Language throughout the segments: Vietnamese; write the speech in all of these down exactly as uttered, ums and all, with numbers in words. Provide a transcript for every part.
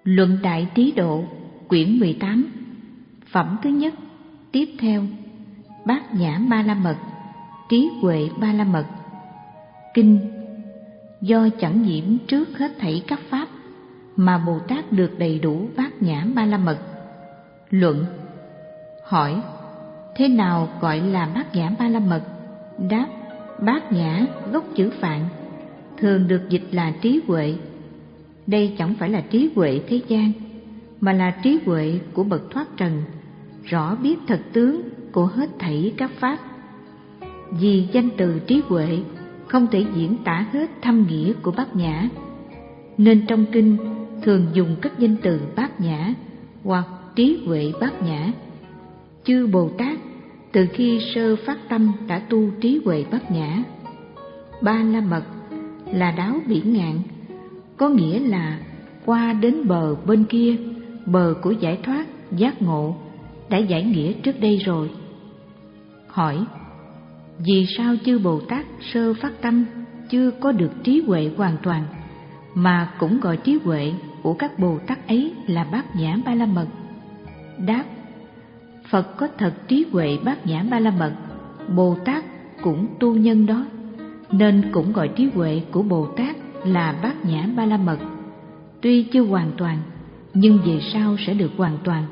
Luận Đại Trí Độ, quyển mười tám, phẩm thứ nhất. Tiếp theo, Bát Nhã Ba La Mật, Trí Huệ Ba La Mật. Kinh: do chẳng nhiễm trước hết thảy các pháp mà Bồ Tát được đầy đủ Bát Nhã Ba La Mật. Luận: hỏi, thế nào gọi là Bát Nhã Ba La Mật? Đáp: Bát Nhã gốc chữ Phạn, thường được dịch là trí huệ. Đây chẳng phải là trí huệ thế gian, mà là trí huệ của bậc thoát trần, rõ biết thật tướng của hết thảy các pháp. Vì danh từ trí huệ không thể diễn tả hết thâm nghĩa của Bát Nhã, nên trong kinh thường dùng các danh từ Bát Nhã hoặc trí huệ Bát Nhã. Chư Bồ Tát từ khi sơ phát tâm đã tu trí huệ Bát Nhã. Ba La Mật là đáo biển ngạn, có nghĩa là qua đến bờ bên kia, bờ của giải thoát, giác ngộ, đã giải nghĩa trước đây rồi. Hỏi, vì sao chư Bồ Tát sơ phát tâm chưa có được trí huệ hoàn toàn, mà cũng gọi trí huệ của các Bồ Tát ấy là Bát Nhã Ba La Mật? Đáp: Phật có thật trí huệ Bát Nhã Ba La Mật, Bồ Tát cũng tu nhân đó, nên cũng gọi trí huệ của Bồ Tát là Bát Nhã Ba La Mật. Tuy chưa hoàn toàn, nhưng về sau sẽ được hoàn toàn.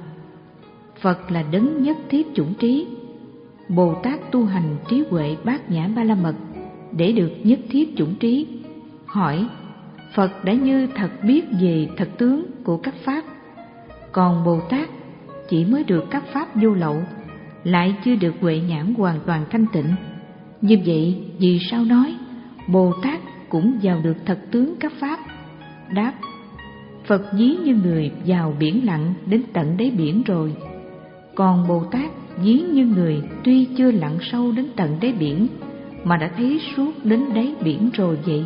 Phật là đấng nhất thiết chủng trí, Bồ Tát tu hành trí huệ Bát Nhã Ba La Mật để được nhất thiết chủng trí. Hỏi, Phật đã như thật biết về thật tướng của các pháp, còn Bồ Tát chỉ mới được các pháp vô lậu, lại chưa được huệ nhãn hoàn toàn thanh tịnh. Như vậy vì sao nói Bồ Tát cũng vào được thật tướng các pháp? Đáp: Phật ví như người vào biển lặng đến tận đáy biển rồi, còn Bồ Tát ví như người tuy chưa lặn sâu đến tận đáy biển mà đã thấy suốt đến đáy biển rồi vậy.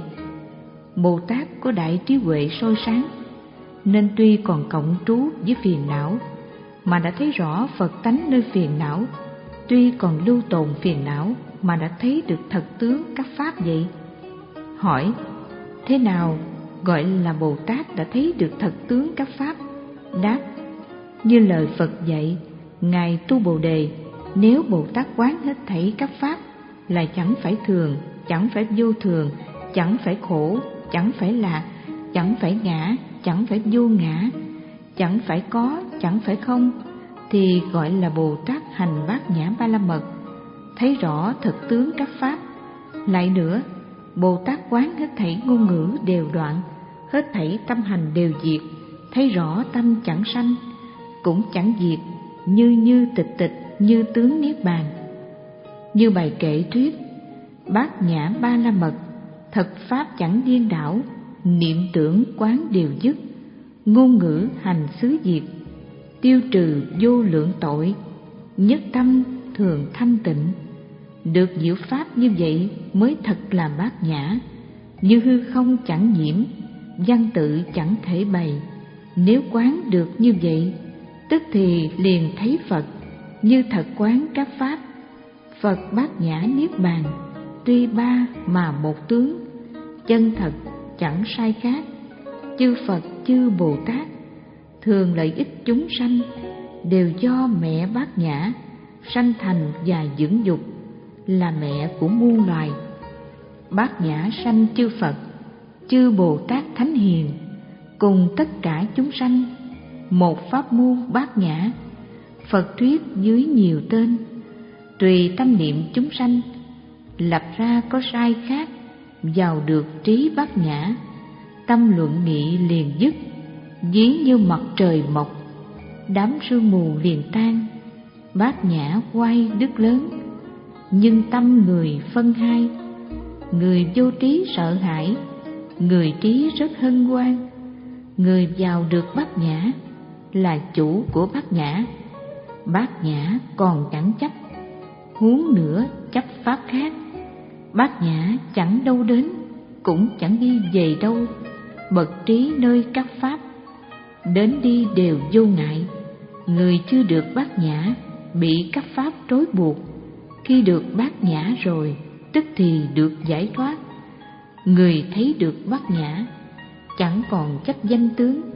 Bồ Tát có đại trí huệ soi sáng, nên tuy còn cộng trú với phiền não mà đã thấy rõ Phật tánh nơi phiền não, tuy còn lưu tồn phiền não mà đã thấy được thật tướng các pháp vậy. Hỏi, thế nào gọi là Bồ Tát đã thấy được thật tướng các pháp? Đáp: như lời Phật dạy, ngài tu Bồ Đề, nếu Bồ Tát quán hết thảy các pháp là chẳng phải thường, chẳng phải vô thường, chẳng phải khổ, chẳng phải lạc, chẳng phải ngã, chẳng phải vô ngã, chẳng phải có, chẳng phải không, thì gọi là Bồ Tát hành Bát Nhã Ba La Mật, thấy rõ thật tướng các pháp. Lại nữa, Bồ Tát quán hết thảy ngôn ngữ đều đoạn, hết thảy tâm hành đều diệt, thấy rõ tâm chẳng sanh, cũng chẳng diệt, như như tịch tịch, như tướng niết bàn. Như bài kệ thuyết, Bát Nhã Ba La Mật, thật pháp chẳng điên đảo, niệm tưởng quán đều dứt, ngôn ngữ hành xứ diệt, tiêu trừ vô lượng tội, nhất tâm thường thanh tịnh. Được diệu pháp như vậy mới thật là Bát Nhã. Như hư không chẳng nhiễm, văn tự chẳng thể bày. Nếu quán được như vậy, tức thì liền thấy Phật, như thật quán các pháp. Phật Bát Nhã Niết Bàn, tuy ba mà một tướng, chân thật chẳng sai khác. Chư Phật chư Bồ Tát thường lợi ích chúng sanh, đều do mẹ Bát Nhã sanh thành và dưỡng dục, là mẹ của muôn loài. Bát Nhã sanh chư Phật, chư Bồ Tát Thánh Hiền, cùng tất cả chúng sanh, một pháp môn Bát Nhã. Phật thuyết dưới nhiều tên, tùy tâm niệm chúng sanh, lập ra có sai khác, vào được trí Bát Nhã. Tâm luận nghị liền dứt, ví như mặt trời mọc, đám sương mù liền tan. Bát Nhã quay đức lớn, nhưng tâm người phân hai. Người vô trí sợ hãi, người trí rất hân hoan. Người vào được Bát Nhã là chủ của Bát Nhã. Bát Nhã còn chẳng chấp, huống nữa chấp pháp khác. Bát Nhã chẳng đâu đến, cũng chẳng đi về đâu. Bậc trí nơi các pháp, đến đi đều vô ngại. Người chưa được Bát Nhã bị các pháp trói buộc, khi được Bát Nhã rồi tức thì được giải thoát. Người thấy được Bát Nhã chẳng còn chấp danh tướng,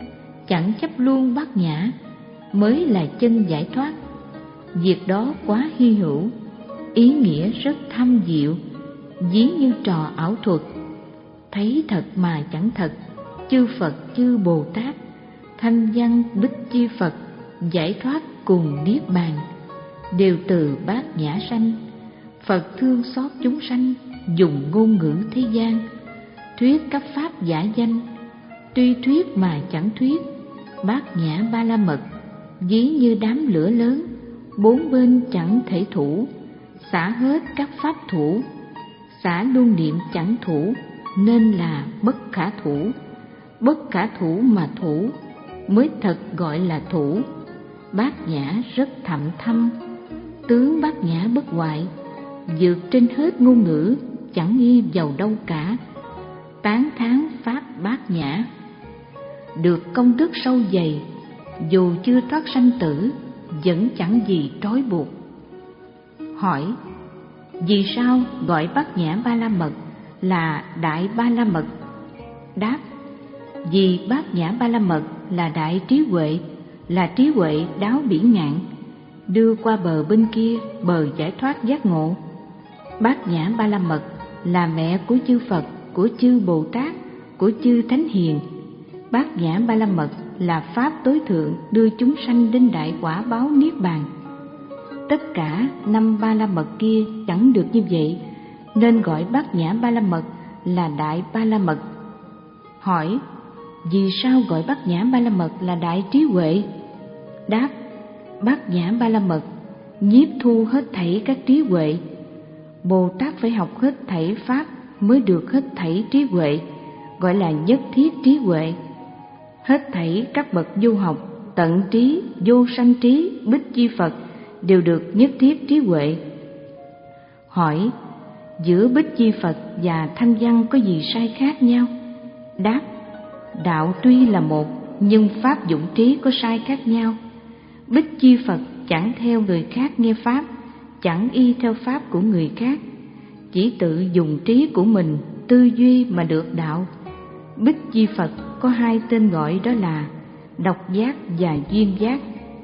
chẳng chấp luôn bát nhã mới là chân giải thoát. Việc đó quá hy hữu, ý nghĩa rất thâm diệu, ví như trò ảo thuật. Thấy thật mà chẳng thật, chư Phật chư Bồ Tát, thanh văn bích chi Phật, giải thoát cùng niết bàn, đều từ bát nhã sanh. Phật thương xót chúng sanh, dùng ngôn ngữ thế gian, thuyết các pháp giả danh, tuy thuyết mà chẳng thuyết. Bát nhã ba la mật, ví như đám lửa lớn, bốn bên chẳng thể thủ, xả hết các pháp thủ, xả luôn niệm chẳng thủ, nên là bất khả thủ. Bất khả thủ mà thủ, mới thật gọi là thủ. Bát nhã rất thậm thâm, tướng bát nhã bất hoại, vượt trên hết ngôn ngữ, chẳng nghi vào đâu cả. Tán thán pháp bát nhã, được công đức sâu dày, dù chưa thoát sanh tử, vẫn chẳng gì trói buộc. Hỏi: vì sao gọi bát nhã ba la mật là đại ba la mật? Đáp: vì bát nhã ba la mật là đại trí huệ, là trí huệ đáo biển ngạn, đưa qua bờ bên kia, bờ giải thoát giác ngộ. Bát nhã ba la mật là mẹ của chư Phật, của chư Bồ Tát, của chư Thánh Hiền. Bát nhã ba la mật là pháp tối thượng, đưa chúng sanh đến đại quả báo niết bàn. Tất cả năm ba la mật kia chẳng được như vậy, nên gọi bát nhã ba la mật là đại ba la mật. Hỏi: vì sao gọi bát nhã ba la mật là đại trí huệ? Đáp: bát nhã ba la mật nhiếp thu hết thảy các trí huệ. Bồ Tát phải học hết thảy pháp mới được hết thảy trí huệ, gọi là nhất thiết trí huệ. Hết thảy các bậc vô học, tận trí, vô sanh trí, bích chi Phật đều được nhất thiết trí huệ. Hỏi: giữa bích chi Phật và thanh văn có gì sai khác nhau? Đáp: đạo tuy là một, nhưng pháp dụng trí có sai khác nhau. Bích chi Phật chẳng theo người khác nghe pháp, chẳng y theo pháp của người khác, chỉ tự dùng trí của mình tư duy mà được đạo. Bích chi Phật có hai tên gọi, đó là độc giác và duyên giác.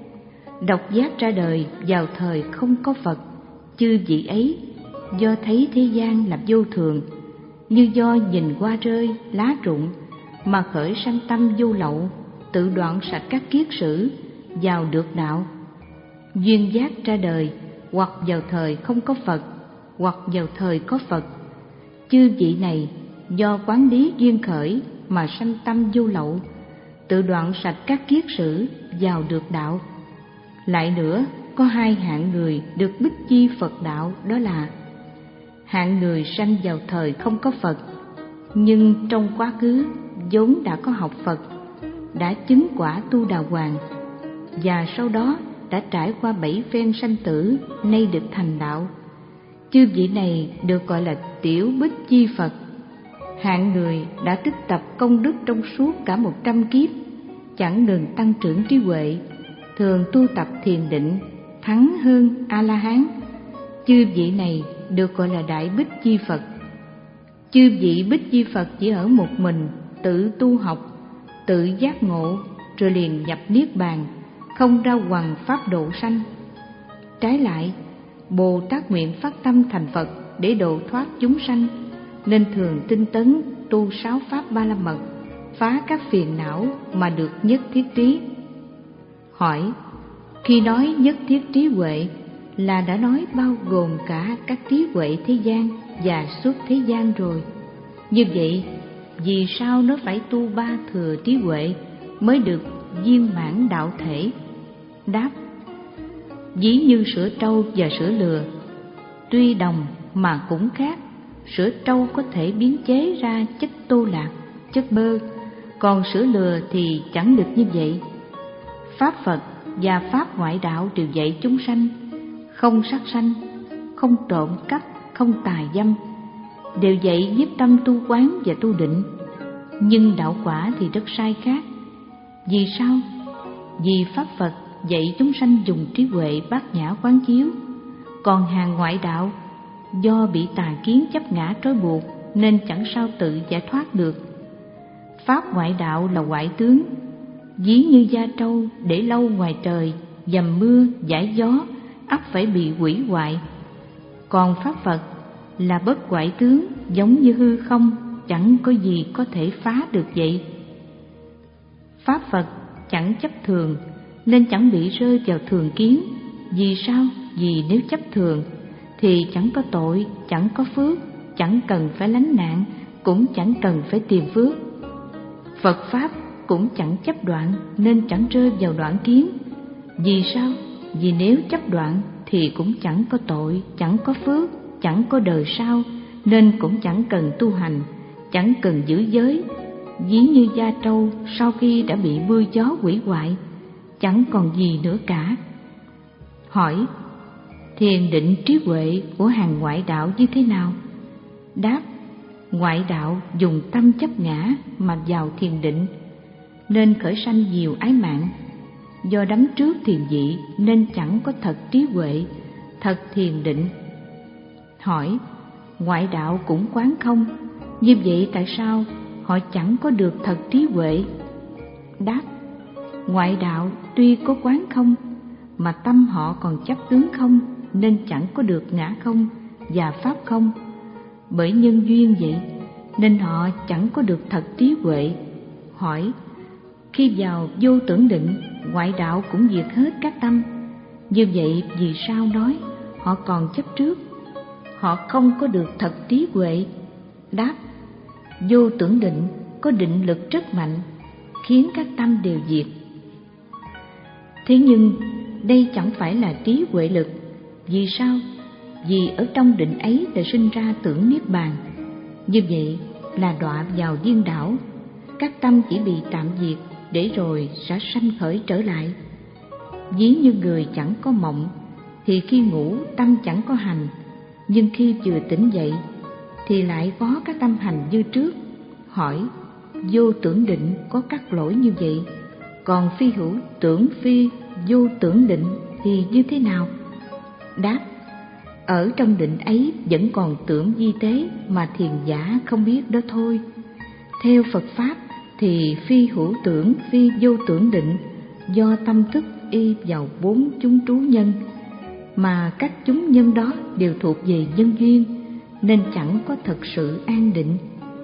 Độc giác ra đời vào thời không có Phật. Chư vị ấy do thấy thế gian là vô thường, như do nhìn hoa rơi, lá rụng mà khởi sanh tâm vô lậu, tự đoạn sạch các kiết sử, vào được đạo. Duyên giác ra đời hoặc vào thời không có Phật, hoặc vào thời có Phật. Chư vị này do quán lý duyên khởi mà sanh tâm vô lậu, tự đoạn sạch các kiết sử, vào được đạo. Lại nữa, có hai hạng người được bích chi Phật đạo, đó là hạng người sanh vào thời không có Phật, nhưng trong quá khứ vốn đã có học Phật, đã chứng quả tu đà hoàng, và sau đó đã trải qua bảy phen sanh tử, nay được thành đạo. Chư vị này được gọi là tiểu bích chi Phật. Hạng người đã tích tập công đức trong suốt cả một trăm kiếp, chẳng ngừng tăng trưởng trí huệ, thường tu tập thiền định, thắng hơn A-la-hán. Chư vị này được gọi là đại bích chi Phật. Chư vị bích chi Phật chỉ ở một mình, tự tu học, tự giác ngộ, rồi liền nhập niết bàn, không ra hoằng pháp độ sanh. Trái lại, Bồ Tát nguyện phát tâm thành Phật để độ thoát chúng sanh, nên thường tinh tấn tu sáu pháp ba la mật, phá các phiền não mà được nhất thiết trí. Hỏi: khi nói nhất thiết trí huệ là đã nói bao gồm cả các trí huệ thế gian và suốt thế gian rồi. Như vậy, vì sao nó phải tu ba thừa trí huệ mới được viên mãn đạo thể? Đáp: ví như sữa trâu và sữa lừa, tuy đồng mà cũng khác. Sữa trâu có thể biến chế ra chất tô lạc, chất bơ, còn sữa lừa thì chẳng được như vậy. Pháp Phật và pháp ngoại đạo đều dạy chúng sanh không sát sanh, không trộm cắp, không tà dâm, đều dạy nhiếp tâm tu quán và tu định. Nhưng đạo quả thì rất sai khác. Vì sao? Vì pháp Phật dạy chúng sanh dùng trí huệ bát nhã quán chiếu, còn hàng ngoại đạo do bị tà kiến chấp ngã trói buộc nên chẳng sao tự giải thoát được. Pháp ngoại đạo là ngoại tướng, Ví như da trâu để lâu ngoài trời, dầm mưa giải gió, ắt phải bị hủy hoại. Còn pháp Phật là bất hoại tướng, giống như hư không, chẳng có gì có thể phá được vậy. Pháp Phật chẳng chấp thường, nên chẳng bị rơi vào thường kiến. Vì sao? Vì nếu chấp thường thì chẳng có tội, chẳng có phước, chẳng cần phải lánh nạn, cũng chẳng cần phải tìm phước. Phật Pháp cũng chẳng chấp đoạn, nên chẳng rơi vào đoạn kiến. Vì sao? Vì nếu chấp đoạn thì cũng chẳng có tội, chẳng có phước, chẳng có đời sau, nên cũng chẳng cần tu hành, chẳng cần giữ giới. Ví như da trâu sau khi đã bị mưa gió hủy hoại, chẳng còn gì nữa cả. Hỏi: thiền định trí huệ của hàng ngoại đạo như thế nào? Đáp: ngoại đạo dùng tâm chấp ngã mà vào thiền định, nên khởi sanh nhiều ái mạng. Do đắm trước thiền vị nên chẳng có thật trí huệ, thật thiền định. Hỏi: ngoại đạo cũng quán không, như vậy tại sao họ chẳng có được thật trí huệ? Đáp: ngoại đạo tuy có quán không, mà tâm họ còn chấp tướng không, nên chẳng có được ngã không và pháp không. Bởi nhân duyên vậy nên họ chẳng có được thật trí huệ. Hỏi: khi vào vô tưởng định, ngoại đạo cũng diệt hết các tâm, như vậy vì sao nói họ còn chấp trước, họ không có được thật trí huệ? Đáp: vô tưởng định có định lực rất mạnh, khiến các tâm đều diệt. Thế nhưng đây chẳng phải là trí huệ lực. Vì sao? Vì ở trong định ấy đã sinh ra tưởng niết bàn. Như vậy là đọa vào điên đảo, các tâm chỉ bị tạm diệt để rồi sẽ sanh khởi trở lại. Ví như người chẳng có mộng, thì khi ngủ tâm chẳng có hành, nhưng khi vừa tỉnh dậy thì lại có các tâm hành như trước. Hỏi: vô tưởng định có các lỗi như vậy, còn phi hữu tưởng phi vô tưởng định thì như thế nào? Đáp: ở trong định ấy vẫn còn tưởng vi tế mà thiền giả không biết đó thôi. Theo Phật Pháp thì phi hữu tưởng phi vô tưởng định do tâm thức y vào bốn chúng trú nhân, mà các chúng nhân đó đều thuộc về nhân duyên, nên chẳng có thật sự an định.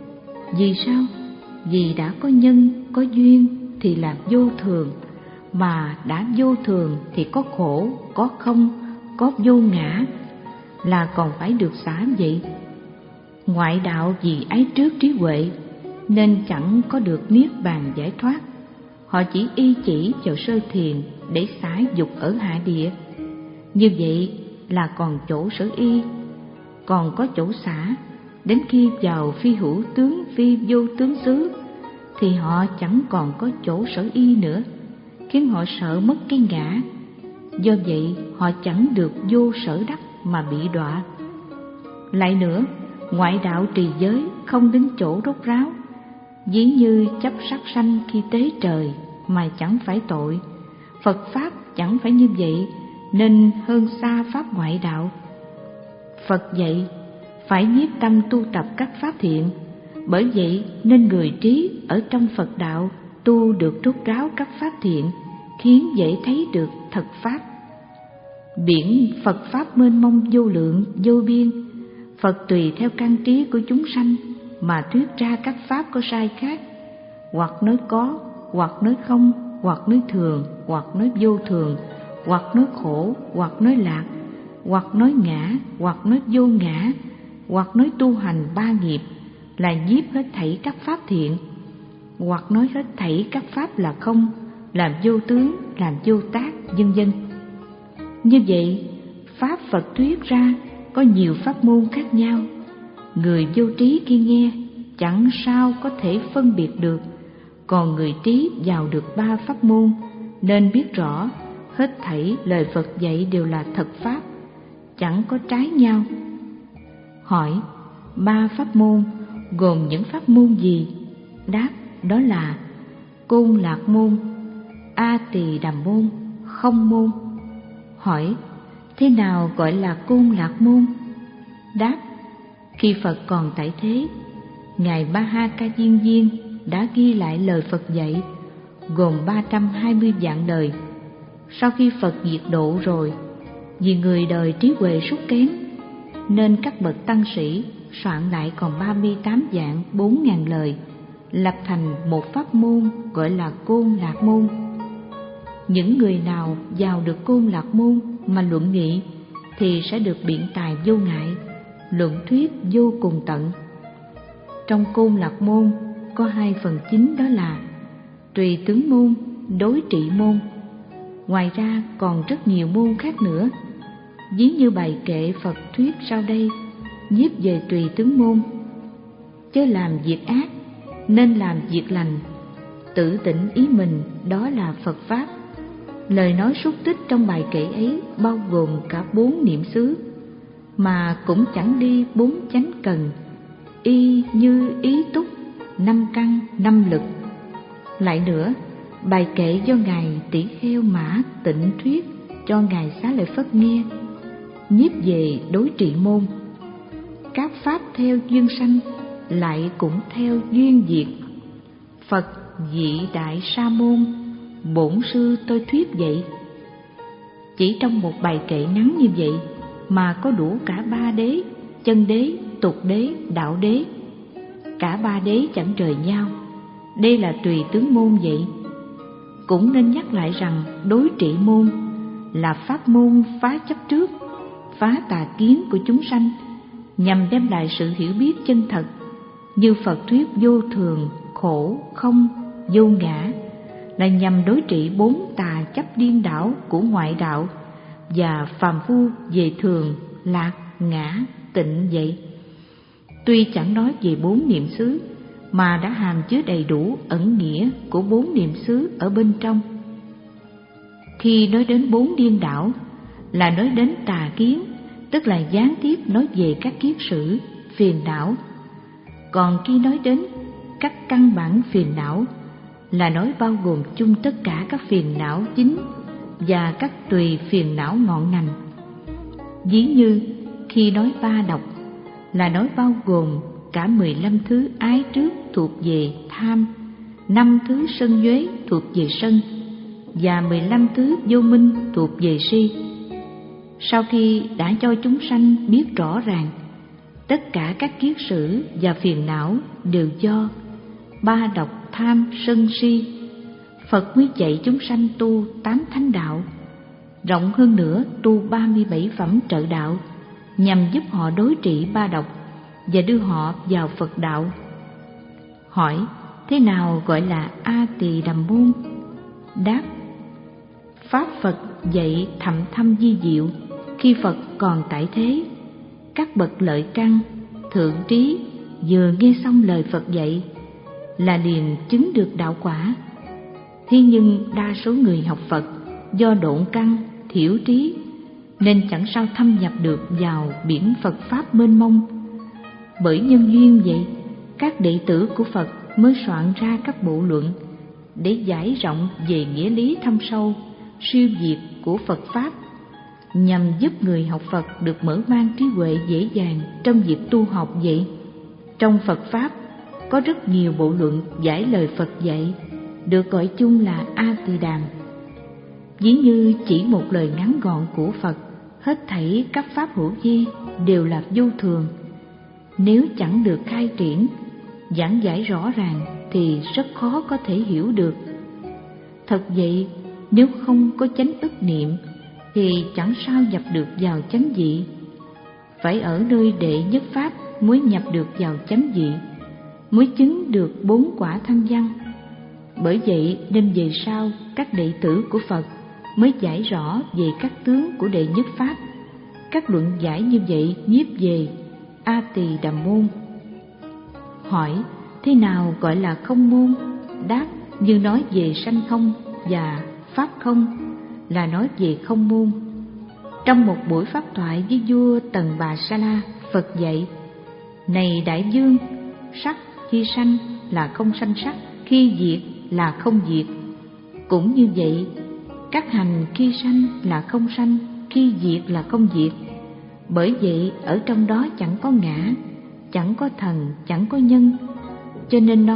Vì sao? Vì đã có nhân, có duyên thì là vô thường, mà đã vô thường thì có khổ, có không, có vô ngã, là còn phải được xả vậy. Ngoại đạo vì ái trước trí huệ nên chẳng có được niết bàn giải thoát. Họ chỉ y chỉ vào sơ thiền để xả dục ở hạ địa. Như vậy là còn chỗ sở y, còn có chỗ xả. Đến khi vào phi hữu tướng phi vô tướng xứ thì họ chẳng còn có chỗ sở y nữa, khiến họ sợ mất cái ngã. Do vậy họ chẳng được vô sở đắc mà bị đọa. Lại nữa, ngoại đạo trì giới không đến chỗ rốt ráo, ví như chấp sát sanh khi tế trời mà chẳng phải tội. Phật Pháp chẳng phải như vậy, nên hơn xa Pháp ngoại đạo. Phật dạy phải nhiếp tâm tu tập các pháp thiện, bởi vậy nên người trí ở trong Phật đạo tu được rốt ráo các pháp thiện, khiến dễ thấy được thật Pháp. Biển Phật Pháp mênh mông vô lượng vô biên, Phật tùy theo căn trí của chúng sanh mà thuyết ra các pháp có sai khác, hoặc nói có, hoặc nói không, hoặc nói thường, hoặc nói vô thường, hoặc nói khổ, hoặc nói lạc, hoặc nói ngã, hoặc nói vô ngã, hoặc nói tu hành ba nghiệp là nhiếp hết thảy các pháp thiện, hoặc nói hết thảy các pháp là không, làm vô tướng, làm vô tác, vân vân. Như vậy, pháp Phật thuyết ra có nhiều pháp môn khác nhau. Người vô trí khi nghe chẳng sao có thể phân biệt được, còn người trí vào được ba pháp môn nên biết rõ hết thảy lời Phật dạy đều là thật pháp, chẳng có trái nhau. Hỏi: ba pháp môn gồm những pháp môn gì? Đáp: đó là Côn Lạc môn, A Tỳ Đàm môn, Không môn. Hỏi: thế nào gọi là Côn Lạc môn? Đáp: khi Phật còn tại thế, Ngài Ba Ha Ca Diên Viên đã ghi lại lời Phật dạy, gồm ba trăm hai mươi vạn lời. Sau khi Phật diệt độ rồi, vì người đời trí huệ sút kém, nên các bậc tăng sĩ soạn lại còn ba mươi tám vạn bốn ngàn lời, lập thành một pháp môn gọi là Côn Lạc Môn. Những người nào vào được Côn Lạc Môn mà luận nghị thì sẽ được biện tài vô ngại, luận thuyết vô cùng tận. Trong Côn Lạc Môn có hai phần chính, đó là Tùy Tướng Môn, Đối Trị Môn. Ngoài ra còn rất nhiều môn khác nữa. Ví như bài kệ Phật thuyết sau đây, nhiếp về Tùy Tướng Môn: chớ làm việc ác, nên làm việc lành, tự tỉnh ý mình, đó là Phật Pháp. Lời nói xúc tích trong bài kệ ấy bao gồm cả bốn niệm xứ, mà cũng chẳng đi bốn chánh cần, y như ý túc, năm căn, năm lực. Lại nữa, bài kệ do Ngài Tỷ Kheo Mã Tịnh thuyết cho Ngài Xá Lợi Phất nghe, nhiếp về Đối Trị Môn: các pháp theo duyên sanh, lại cũng theo duyên diệt. Phật dị đại sa môn, bổn sư tôi thuyết vậy. Chỉ trong một bài kệ ngắn như vậy mà có đủ cả ba đế, chân đế, tục đế, đạo đế. Cả ba đế chẳng rời nhau. Đây là Tùy Tướng Môn vậy. Cũng nên nhắc lại rằng Đối Trị Môn là pháp môn phá chấp trước, phá tà kiến của chúng sanh, nhằm đem lại sự hiểu biết chân thật, như Phật thuyết vô thường, khổ, không, vô ngã, là nhằm đối trị bốn tà chấp điên đảo của ngoại đạo và phàm phu về thường, lạc, ngã, tịnh vậy. Tuy chẳng nói về bốn niệm xứ, mà đã hàm chứa đầy đủ ẩn nghĩa của bốn niệm xứ ở bên trong. Khi nói đến bốn điên đảo là nói đến tà kiến, tức là gián tiếp nói về các kiết sử, phiền não. Còn khi nói đến các căn bản phiền não là nói bao gồm chung tất cả các phiền não chính và các tùy phiền não ngọn ngành. Ví như khi nói ba độc là nói bao gồm cả mười lăm thứ ái trước thuộc về tham, năm thứ sân nhuế thuộc về sân, và mười lăm thứ vô minh thuộc về si. Sau khi đã cho chúng sanh biết rõ ràng tất cả các kiết sử và phiền não đều do ba độc tham sân si, Phật mới dạy chúng sanh tu tám thánh đạo, rộng hơn nữa tu ba mươi bảy phẩm trợ đạo, nhằm giúp họ đối trị ba độc và đưa họ vào Phật đạo. Hỏi: thế nào gọi là A Tỳ Đàm Môn? Đáp: pháp Phật dạy thậm thâm di diệu khi Phật còn tại thế. Các bậc lợi căn, thượng trí vừa nghe xong lời Phật dạy là liền chứng được đạo quả. Thế nhưng đa số người học Phật do độn căn, thiểu trí nên chẳng sao thâm nhập được vào biển Phật Pháp mênh mông. Bởi nhân duyên vậy, các đệ tử của Phật mới soạn ra các bộ luận để giải rộng về nghĩa lý thâm sâu, siêu việt của Phật Pháp, nhằm giúp người học Phật được mở mang trí huệ dễ dàng trong việc tu học vậy. Trong Phật Pháp có rất nhiều bộ luận giải lời Phật dạy, được gọi chung là A Tỳ Đàm. Ví như chỉ một lời ngắn gọn của Phật, hết thảy các pháp hữu vi đều là vô thường. Nếu chẳng được khai triển, giảng giải rõ ràng thì rất khó có thể hiểu được. Thật vậy, nếu không có chánh ức niệm thì chẳng sao nhập được vào chánh vị. Phải ở nơi đệ nhất pháp mới nhập được vào chánh vị, mới chứng được bốn quả thanh văn. Bởi vậy nên về sau các đệ tử của Phật mới giải rõ về các tướng của đệ nhất pháp. Các luận giải như vậy nhiếp về A Tỳ Đàm Môn. Hỏi: thế nào gọi là không môn? Đáp: như nói về sanh không và pháp không là nói về không môn. Trong một buổi pháp thoại với vua Tần Bà Sa La, Phật dạy: này đại vương, sắc khi sanh là không sanh sắc, khi diệt là không diệt. Cũng như vậy, các hành khi sanh là không sanh, khi diệt là không diệt. Bởi vậy ở trong đó chẳng có ngã, chẳng có thần, chẳng có nhân, cho nên nói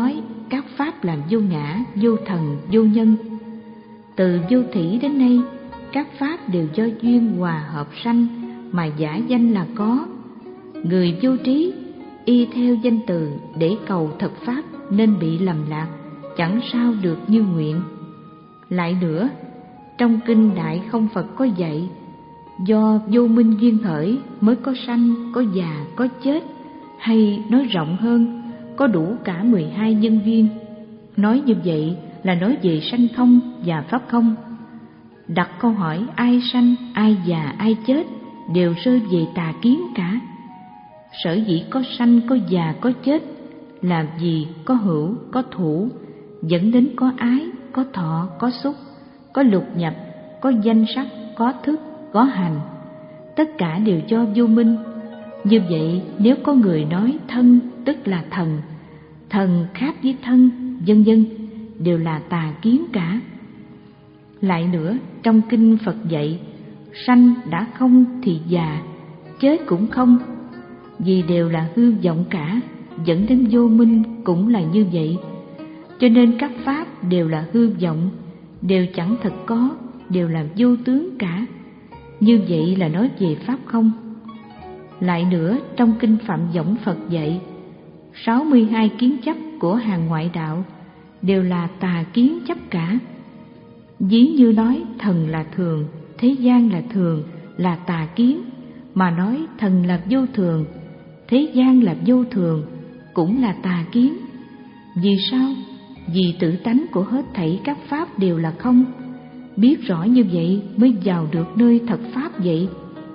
các pháp là vô ngã, vô thần, vô nhân. Từ vô thủy đến nay, các pháp đều do duyên hòa hợp sanh mà giả danh là có. Người vô trí y theo danh từ để cầu thật pháp nên bị lầm lạc, chẳng sao được như nguyện. Lại nữa, trong kinh Đại Không Phật có dạy, do vô minh duyên khởi mới có sanh, có già, có chết, hay nói rộng hơn, có đủ cả mười hai nhân duyên. Nói như vậy là nói về sanh không và pháp không. Đặt câu hỏi ai sanh, ai già, ai chết đều rơi về tà kiến cả. Sở dĩ có sanh, có già, có chết là vì có hữu, có thủ, dẫn đến có ái, có thọ, có xúc, có lục nhập, có danh sắc, có thức, có hành. Tất cả đều do vô minh. Như vậy nếu có người nói thân tức là thần, thần khác với thân, vân vân, đều là tà kiến cả. Lại nữa, trong kinh Phật dạy, sanh đã không thì già, chết cũng không, vì đều là hư vọng cả, dẫn đến vô minh cũng là như vậy. Cho nên các pháp đều là hư vọng, đều chẳng thật có, đều là vô tướng cả. Như vậy là nói về pháp không. Lại nữa, trong kinh Phạm Võng Phật dạy, sáu mươi hai kiến chấp của hàng ngoại đạo đều là tà kiến chấp cả. Ví như nói thần là thường, thế gian là thường là tà kiến, mà nói thần là vô thường, thế gian là vô thường cũng là tà kiến. Vì sao? Vì tự tánh của hết thảy các pháp đều là không. Biết rõ như vậy mới vào được nơi thật pháp vậy.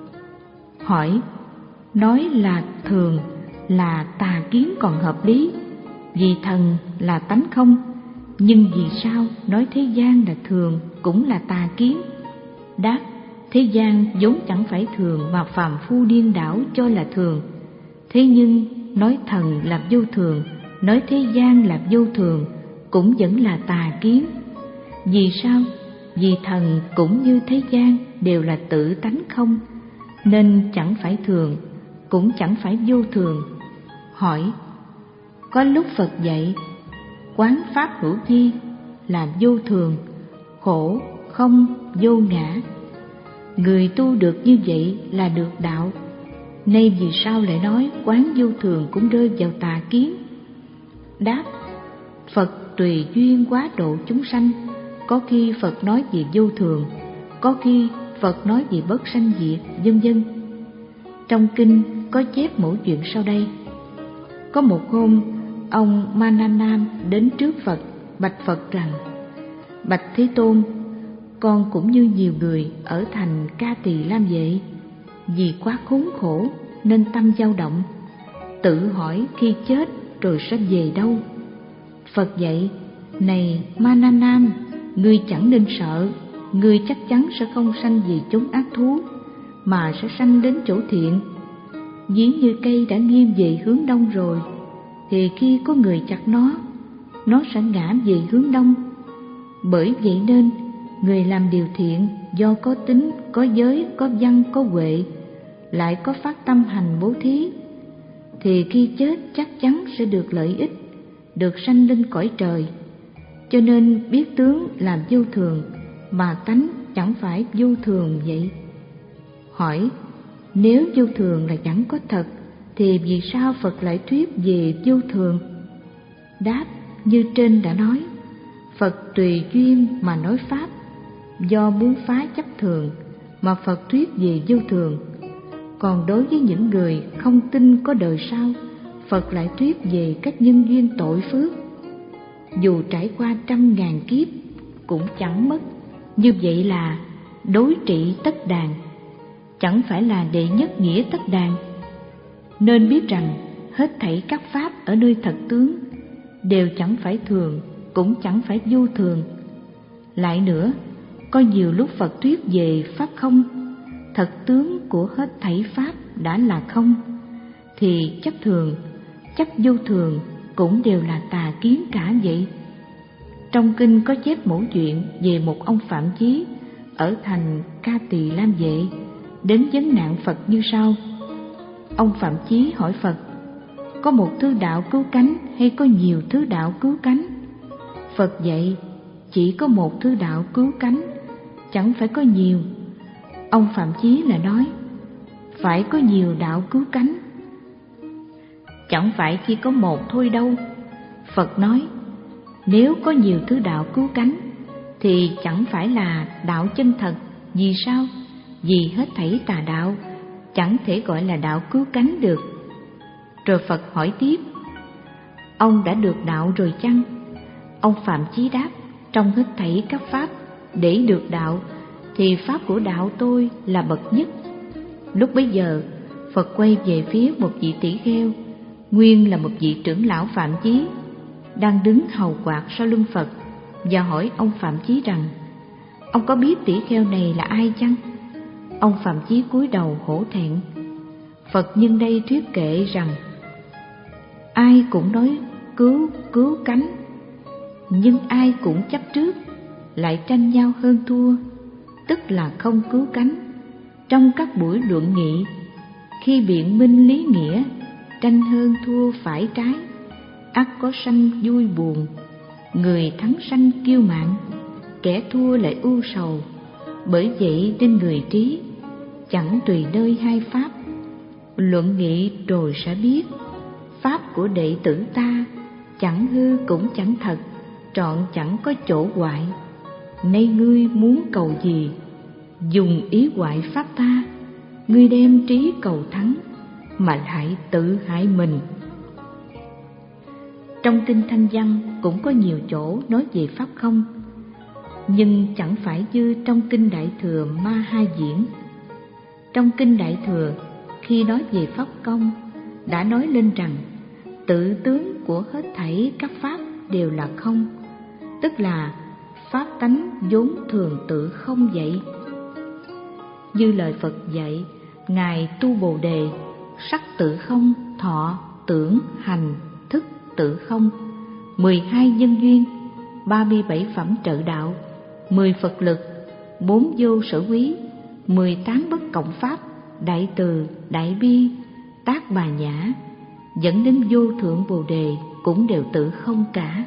Hỏi, nói là thường là tà kiến còn hợp lý, vì thần là tánh không, nhưng vì sao nói thế gian là thường cũng là tà kiến? Đáp, thế gian vốn chẳng phải thường mà phàm phu điên đảo cho là thường. Thế nhưng nói thần là vô thường, nói thế gian là vô thường cũng vẫn là tà kiến. Vì sao? Vì thần cũng như thế gian đều là tự tánh không, nên chẳng phải thường, cũng chẳng phải vô thường. Hỏi, có lúc Phật dạy quán pháp hữu vi là vô thường, khổ, không, vô ngã. Người tu được như vậy là được đạo. Nay vì sao lại nói quán vô thường cũng rơi vào tà kiến? Đáp, Phật tùy duyên quá độ chúng sanh. Có khi Phật nói về vô thường, có khi Phật nói về bất sanh diệt, vân vân. Trong kinh có chép mẫu chuyện sau đây. Có một hôm, ông Mananam đến trước Phật, bạch Phật rằng: Bạch Thế Tôn, con cũng như nhiều người ở thành Ca Tỳ Lam Vệ, vì quá khốn khổ nên tâm dao động, tự hỏi khi chết rồi sẽ về đâu. Phật dạy, này Mananam, ngươi chẳng nên sợ, ngươi chắc chắn sẽ không sanh về chốn ác thú, mà sẽ sanh đến chỗ thiện. Ví như cây đã nghiêng về hướng đông rồi, thì khi có người chặt nó, nó sẽ ngã về hướng đông. Bởi vậy nên, người làm điều thiện do có tính, có giới, có văn, có huệ, lại có phát tâm hành bố thí, thì khi chết chắc chắn sẽ được lợi ích, được sanh lên cõi trời. Cho nên biết tướng làm vô thường, mà tánh chẳng phải vô thường vậy. Hỏi, nếu vô thường là chẳng có thật, thì vì sao Phật lại thuyết về vô thường? Đáp, như trên đã nói, Phật tùy duyên mà nói pháp, do muốn phá chấp thường mà Phật thuyết về vô thường. Còn đối với những người không tin có đời sau, Phật lại thuyết về các nhân duyên tội phước. Dù trải qua trăm ngàn kiếp cũng chẳng mất. Như vậy là đối trị tất đàn, chẳng phải là đệ nhất nghĩa tất đàn. Nên biết rằng hết thảy các pháp ở nơi thật tướng đều chẳng phải thường, cũng chẳng phải vô thường. Lại nữa, có nhiều lúc Phật thuyết về pháp không, thật tướng của hết thảy pháp đã là không, thì chấp thường, chấp vô thường cũng đều là tà kiến cả vậy. Trong kinh có chép mẫu chuyện về một ông Phạm Chí ở thành Ca Tỳ Lam Vệ đến vấn nạn Phật như sau. Ông Phạm Chí hỏi Phật: có một thứ đạo cứu cánh hay có nhiều thứ đạo cứu cánh? Phật dạy chỉ có một thứ đạo cứu cánh, chẳng phải có nhiều. Ông Phạm Chí là nói phải có nhiều đạo cứu cánh, chẳng phải chỉ có một thôi đâu. Phật nói nếu có nhiều thứ đạo cứu cánh thì chẳng phải là đạo chân thật. Vì sao? Vì hết thảy tà đạo chẳng thể gọi là đạo cứu cánh được. Rồi Phật hỏi tiếp, ông đã được đạo rồi chăng? Ông Phạm Chí đáp, trong hết thảy các pháp để được đạo thì pháp của đạo tôi là bậc nhất. Lúc bấy giờ Phật quay về phía một vị tỷ kheo, nguyên là một vị trưởng lão Phạm Chí, đang đứng hầu quạt sau lưng Phật, và hỏi ông Phạm Chí rằng, ông có biết tỷ kheo này là ai chăng? Ông Phạm Chí cúi đầu hổ thẹn. Phật nhân đây thuyết kệ rằng, ai cũng nói cứu cứu cánh, nhưng ai cũng chấp trước, lại tranh nhau hơn thua, tức là không cứu cánh. Trong các buổi luận nghị, khi biện minh lý nghĩa, tranh hơn thua phải trái, ắt có sanh vui buồn. Người thắng sanh kiêu mạn, kẻ thua lại ưu sầu. Bởi vậy nên người trí chẳng tùy nơi hai pháp. Luận nghị rồi sẽ biết, pháp của đệ tử ta chẳng hư cũng chẳng thật, trọn chẳng có chỗ hoại. Nay ngươi muốn cầu gì, dùng ý hoại pháp ta. Ngươi đem trí cầu thắng, mà lại tự hại mình. Trong kinh Thanh Văn cũng có nhiều chỗ nói về pháp không, nhưng chẳng phải như trong kinh Đại Thừa Ma Ha Diễn. Trong kinh Đại Thừa, khi nói về pháp công, đã nói lên rằng tự tướng của hết thảy các pháp đều là không, tức là pháp tánh vốn thường tự không vậy. Như lời Phật dạy, Ngài tu Bồ Đề, sắc tự không, thọ, tưởng, hành, thức tự không, mười hai nhân duyên, ba mươi bảy phẩm trợ đạo, mười Phật lực, bốn vô sở quý, mười tám bất cộng pháp, đại từ, đại bi, tác bà nhã, dẫn đến vô thượng Bồ Đề cũng đều tự không cả.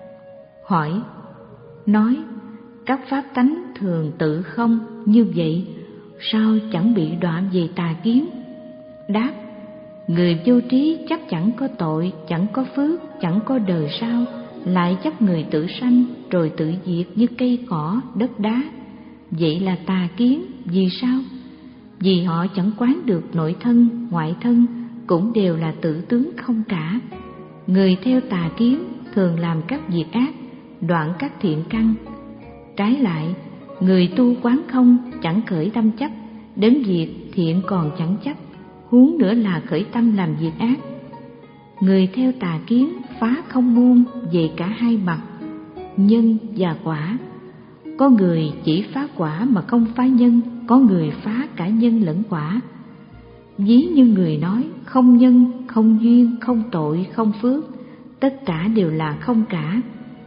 Hỏi, nói các pháp tánh thường tự không như vậy, sao chẳng bị đọa về tà kiến? Đáp, người vô trí chắc chẳng có tội, chẳng có phước, chẳng có đời sau, lại chấp người tự sanh rồi tự diệt như cây cỏ, đất đá. Vậy là tà kiến. Vì sao? Vì họ chẳng quán được nội thân, ngoại thân cũng đều là tự tướng không cả. Người theo tà kiến thường làm các việc ác, đoạn các thiện căn. Trái lại, người tu quán không chẳng khởi tâm chấp, đến việc thiện còn chẳng chấp, huống nữa là khởi tâm làm việc ác. Người theo tà kiến phá không môn về cả hai mặt, nhân và quả. Có người chỉ phá quả mà không phá nhân, có người phá cả nhân lẫn quả. Ví như người nói không nhân, không duyên, không tội, không phước, tất cả đều là không cả,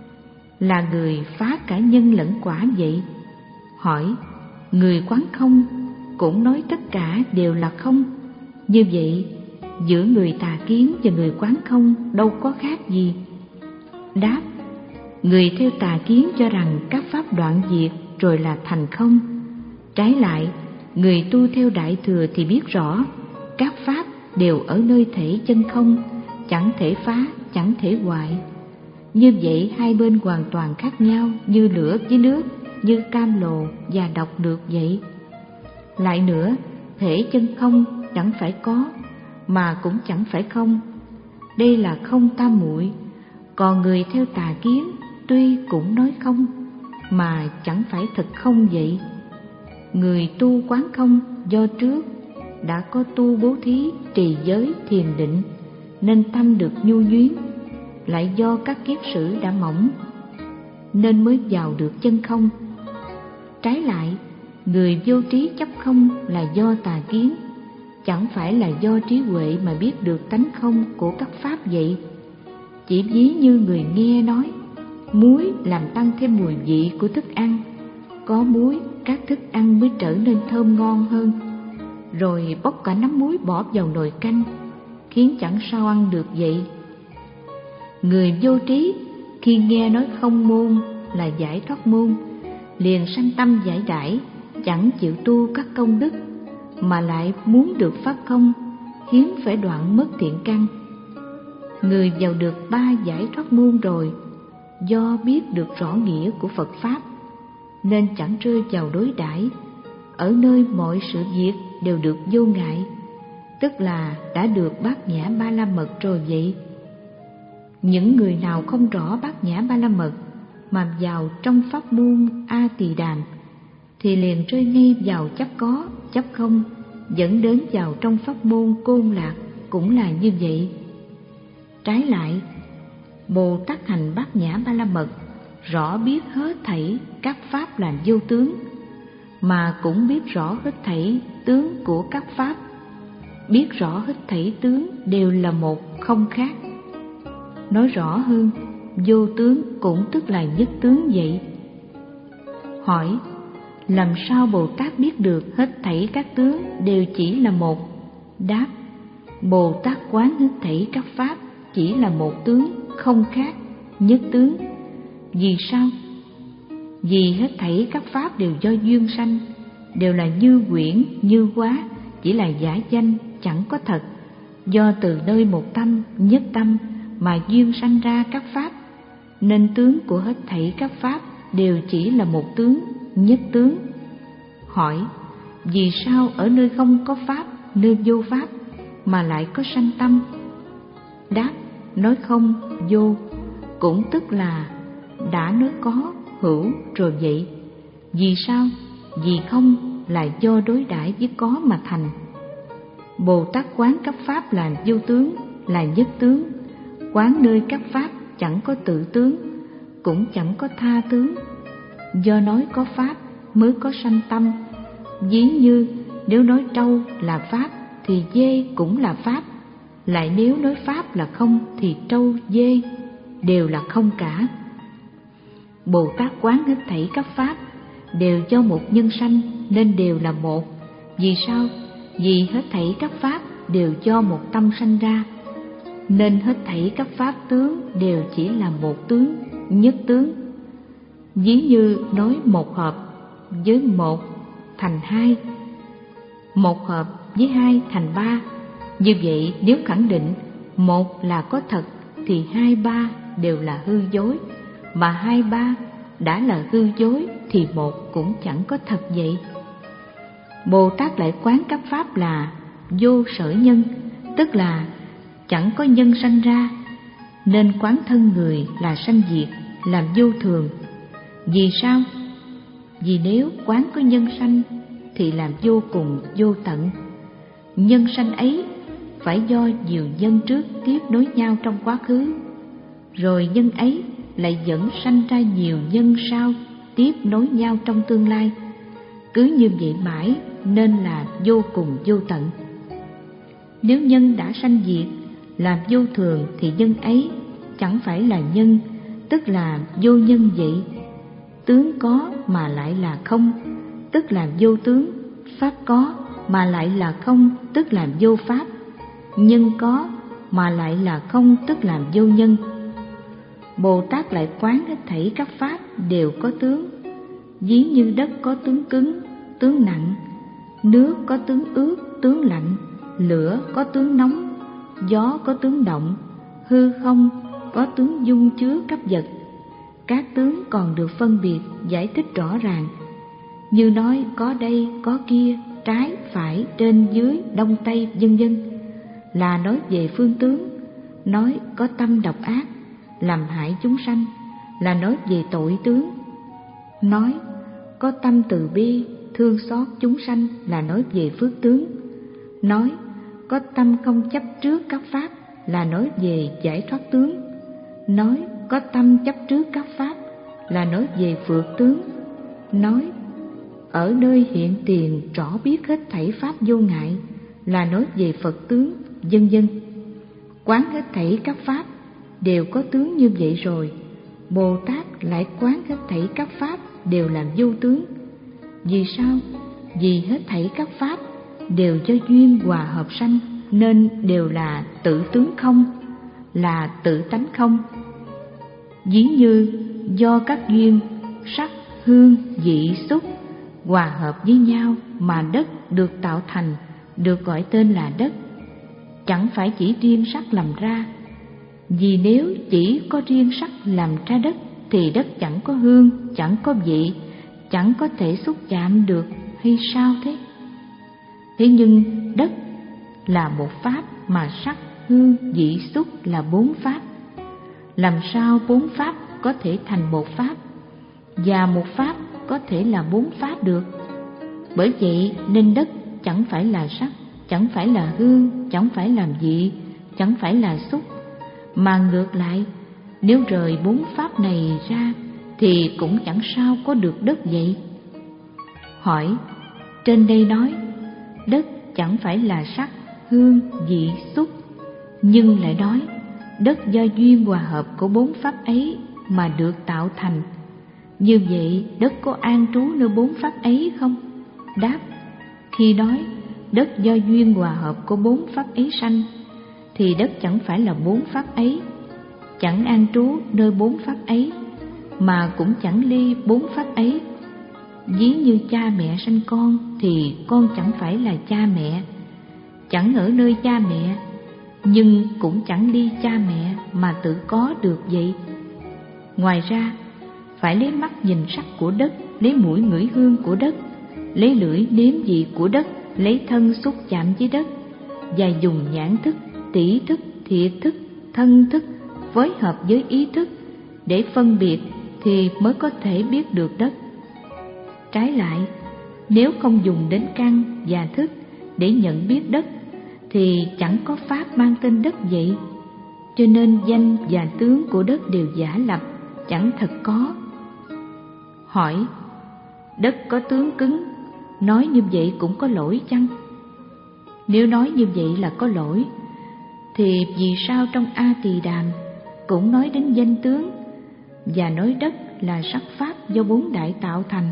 là người phá cả nhân lẫn quả vậy. Hỏi, người quán không cũng nói tất cả đều là không, như vậy giữa người tà kiến và người quán không đâu có khác gì? Đáp, người theo tà kiến cho rằng các pháp đoạn diệt rồi là thành không. Trái lại, người tu theo Đại Thừa thì biết rõ các pháp đều ở nơi thể chân không, chẳng thể phá, chẳng thể hoại. Như vậy hai bên hoàn toàn khác nhau, như lửa với nước, như cam lồ và độc được vậy. Lại nữa, thể chân không chẳng phải có, mà cũng chẳng phải không. Đây là không tam muội. Còn người theo tà kiến tuy cũng nói không, mà chẳng phải thật không vậy. Người tu quán không do trước đã có tu bố thí, trì giới, thiền định, nên tâm được nhu nhuyến. Lại do các kiết sử đã mỏng, nên mới vào được chân không. Trái lại, người vô trí chấp không là do tà kiến, chẳng phải là do trí huệ mà biết được tánh không của các pháp vậy. Chỉ ví như người nghe nói muối làm tăng thêm mùi vị của thức ăn, có muối các thức ăn mới trở nên thơm ngon hơn. Rồi bóc cả nắm muối bỏ vào nồi canh, khiến chẳng sao ăn được vậy. Người vô trí khi nghe nói không môn là giải thoát môn, liền sanh tâm giải đãi, chẳng chịu tu các công đức, mà lại muốn được pháp không, hiếm phải đoạn mất thiện căn. Người vào được ba giải thoát môn rồi, do biết được rõ nghĩa của Phật Pháp, nên chẳng rơi vào đối đãi, ở nơi mọi sự việc đều được vô ngại, tức là đã được bát nhã ba la mật rồi vậy. Những người nào không rõ bát nhã ba la mật mà vào trong pháp môn A Tỳ Đàm, thì liền rơi ngay vào chấp có, chấp không, dẫn đến vào trong pháp môn Côn Lạc cũng là như vậy. Trái lại, Bồ Tát hành bát nhã ba la mật, rõ biết hết thảy các pháp làm vô tướng, mà cũng biết rõ hết thảy tướng của các pháp, biết rõ hết thảy tướng đều là một không khác. Nói rõ hơn, vô tướng cũng tức là nhất tướng vậy. Hỏi, làm sao Bồ Tát biết được hết thảy các tướng đều chỉ là một? Đáp, Bồ Tát quán hết thảy các pháp chỉ là một tướng, không khác, nhất tướng. Vì sao? Vì hết thảy các pháp đều do duyên sanh, đều là như quyển, như hóa, chỉ là giả danh, chẳng có thật. Do từ nơi một tâm, nhất tâm mà duyên sanh ra các pháp, nên tướng của hết thảy các pháp đều chỉ là một tướng, nhất tướng. Hỏi, vì sao ở nơi không có pháp, nơi vô pháp mà lại có sanh tâm? Đáp, nói không, vô cũng tức là đã nói có, hữu rồi vậy. Vì sao? Vì không là do đối đãi với có mà thành. Bồ Tát quán các pháp là vô tướng, là nhất tướng, quán nơi các pháp chẳng có tự tướng, cũng chẳng có tha tướng. Do nói có pháp mới có sanh tâm. Ví như nếu nói trâu là pháp thì dê cũng là pháp, lại nếu nói pháp là không thì trâu, dê đều là không cả. Bồ Tát quán hết thảy các pháp đều do một nhân sanh, nên đều là một. Vì sao? Vì hết thảy các pháp đều do một tâm sanh ra, nên hết thảy các pháp tướng đều chỉ là một tướng, nhất tướng. Ví như nói một hợp với một thành hai, một hợp với hai thành ba. Như vậy nếu khẳng định một là có thật thì hai ba đều là hư dối, mà hai ba đã là hư dối thì một cũng chẳng có thật vậy. Bồ Tát lại quán các pháp là vô sở nhân, tức là chẳng có nhân sanh ra, nên quán thân người là sanh diệt, làm vô thường. Vì sao? Vì nếu quán có nhân sanh thì làm vô cùng vô tận. Nhân sanh ấy phải do nhiều nhân trước tiếp nối nhau trong quá khứ, rồi nhân ấy lại dẫn sanh ra nhiều nhân sau tiếp nối nhau trong tương lai. Cứ như vậy mãi nên là vô cùng vô tận. Nếu nhân đã sanh diệt, làm vô thường thì nhân ấy chẳng phải là nhân, tức là vô nhân vậy. Tướng có mà lại là không, tức là vô tướng. Pháp có mà lại là không, tức là vô pháp. Nhân có mà lại là không, tức là vô nhân. Bồ Tát lại quán hết thảy các pháp đều có tướng. Ví như đất có tướng cứng, tướng nặng, nước có tướng ướt, tướng lạnh, lửa có tướng nóng, gió có tướng động, hư không có tướng dung chứa các vật. Các tướng còn được phân biệt, giải thích rõ ràng. Như nói có đây, có kia, trái, phải, trên, dưới, đông, tây, vân vân là nói về phương tướng. Nói có tâm độc ác, làm hại chúng sanh là nói về tội tướng. Nói có tâm từ bi, thương xót chúng sanh là nói về phước tướng. Nói có tâm không chấp trước các pháp là nói về giải thoát tướng. Nói có tâm chấp trước các pháp là nói về phược tướng. Nói ở nơi hiện tiền rõ biết hết thảy pháp vô ngại là nói về Phật tướng, vân vân. Quán hết thảy các pháp đều có tướng như vậy rồi, Bồ Tát lại quán hết thảy các pháp đều làm vô tướng. Vì sao? Vì hết thảy các pháp đều do duyên hòa hợp sanh, nên đều là tự tướng không, là tự tánh không. Ví như do các duyên sắc, hương, vị, xúc hòa hợp với nhau mà đất được tạo thành, được gọi tên là đất. Chẳng phải chỉ riêng sắc làm ra, vì nếu chỉ có riêng sắc làm ra đất thì đất chẳng có hương, chẳng có vị, chẳng có thể xúc chạm được hay sao thế? Thế nhưng đất là một pháp mà sắc, hương, vị, xúc là bốn pháp. Làm sao bốn pháp có thể thành một pháp, và một pháp có thể là bốn pháp được? Bởi vậy nên đất chẳng phải là sắc, chẳng phải là hương, chẳng phải là vị, chẳng phải là xúc, mà ngược lại, nếu rời bốn pháp này ra thì cũng chẳng sao có được đất vậy. Hỏi, trên đây nói đất chẳng phải là sắc, hương, vị, xúc, nhưng lại nói đất do duyên hòa hợp của bốn pháp ấy mà được tạo thành. Như vậy đất có an trú nơi bốn pháp ấy không? Đáp, khi nói đất do duyên hòa hợp của bốn pháp ấy sanh, thì đất chẳng phải là bốn pháp ấy, chẳng an trú nơi bốn pháp ấy, mà cũng chẳng ly bốn pháp ấy. Ví như cha mẹ sanh con thì con chẳng phải là cha mẹ, chẳng ở nơi cha mẹ, nhưng cũng chẳng ly cha mẹ mà tự có được vậy. Ngoài ra, phải lấy mắt nhìn sắc của đất, lấy mũi ngửi hương của đất, lấy lưỡi nếm vị của đất, lấy thân xúc chạm với đất, và dùng nhãn thức, tỷ thức, thiệt thức, thân thức phối hợp với ý thức để phân biệt thì mới có thể biết được đất. Trái lại, nếu không dùng đến căn và thức để nhận biết đất thì chẳng có pháp mang tên đất vậy. Cho nên danh và tướng của đất đều giả lập, chẳng thật có. Hỏi, đất có tướng cứng, nói như vậy cũng có lỗi chăng? Nếu nói như vậy là có lỗi, thì vì sao trong A Tỳ Đàm cũng nói đến danh tướng và nói đất là sắc pháp do bốn đại tạo thành?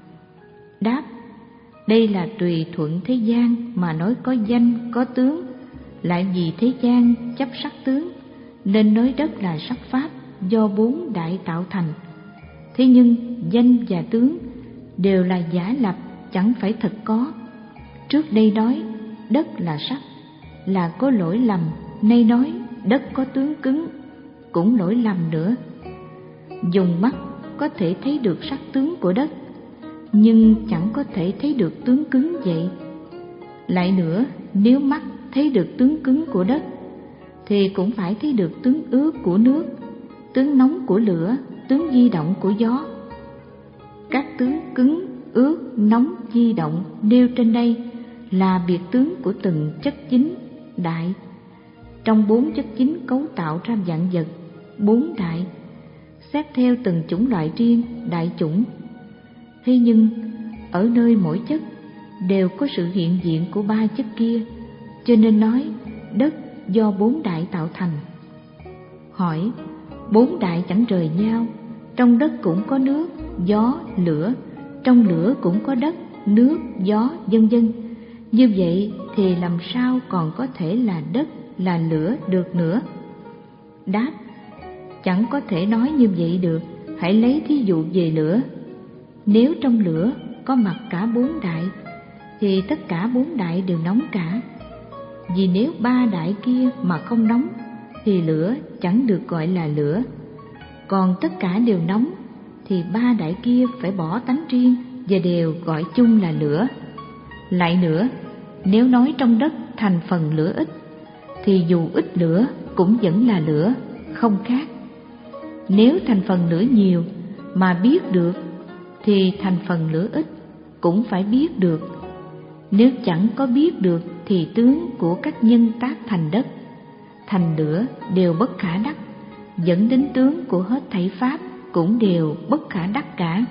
Đáp, đây là tùy thuận thế gian mà nói có danh, có tướng, lại vì thế gian chấp sắc tướng nên nói đất là sắc pháp do bốn đại tạo thành. Thế nhưng danh và tướng đều là giả lập, chẳng phải thật có. Trước đây nói đất là sắc là có lỗi lầm, nay nói đất có tướng cứng cũng lỗi lầm nữa. Dùng mắt có thể thấy được sắc tướng của đất, nhưng chẳng có thể thấy được tướng cứng vậy. Lại nữa, nếu mắt thấy được tướng cứng của đất thì cũng phải thấy được tướng ướt của nước, tướng nóng của lửa, tướng di động của gió. Các tướng cứng, ướt, nóng, di động nêu trên đây là biệt tướng của từng chất chính đại. Trong bốn chất chính cấu tạo ra vạn vật, bốn đại, xét theo từng chủng loại riêng, đại chủng. Thế nhưng ở nơi mỗi chất đều có sự hiện diện của ba chất kia, cho nên nói đất do bốn đại tạo thành. Hỏi, bốn đại chẳng rời nhau, trong đất cũng có nước, gió, lửa, trong lửa cũng có đất, nước, gió, vân vân. Như vậy thì làm sao còn có thể là đất, là lửa được nữa? Đáp, chẳng có thể nói như vậy được. Hãy lấy thí dụ về lửa. Nếu trong lửa có mặt cả bốn đại thì tất cả bốn đại đều nóng cả. Vì nếu ba đại kia mà không nóng thì lửa chẳng được gọi là lửa. Còn tất cả đều nóng thì ba đại kia phải bỏ tánh riêng và đều gọi chung là lửa. Lại nữa, nếu nói trong đất thành phần lửa ít thì dù ít lửa cũng vẫn là lửa, không khác. Nếu thành phần lửa nhiều mà biết được thì thành phần lửa ít cũng phải biết được. Nếu chẳng có biết được thì tướng của các nhân tác thành đất, thành lửa đều bất khả đắc, dẫn đến tướng của hết thảy pháp cũng đều bất khả đắc cả.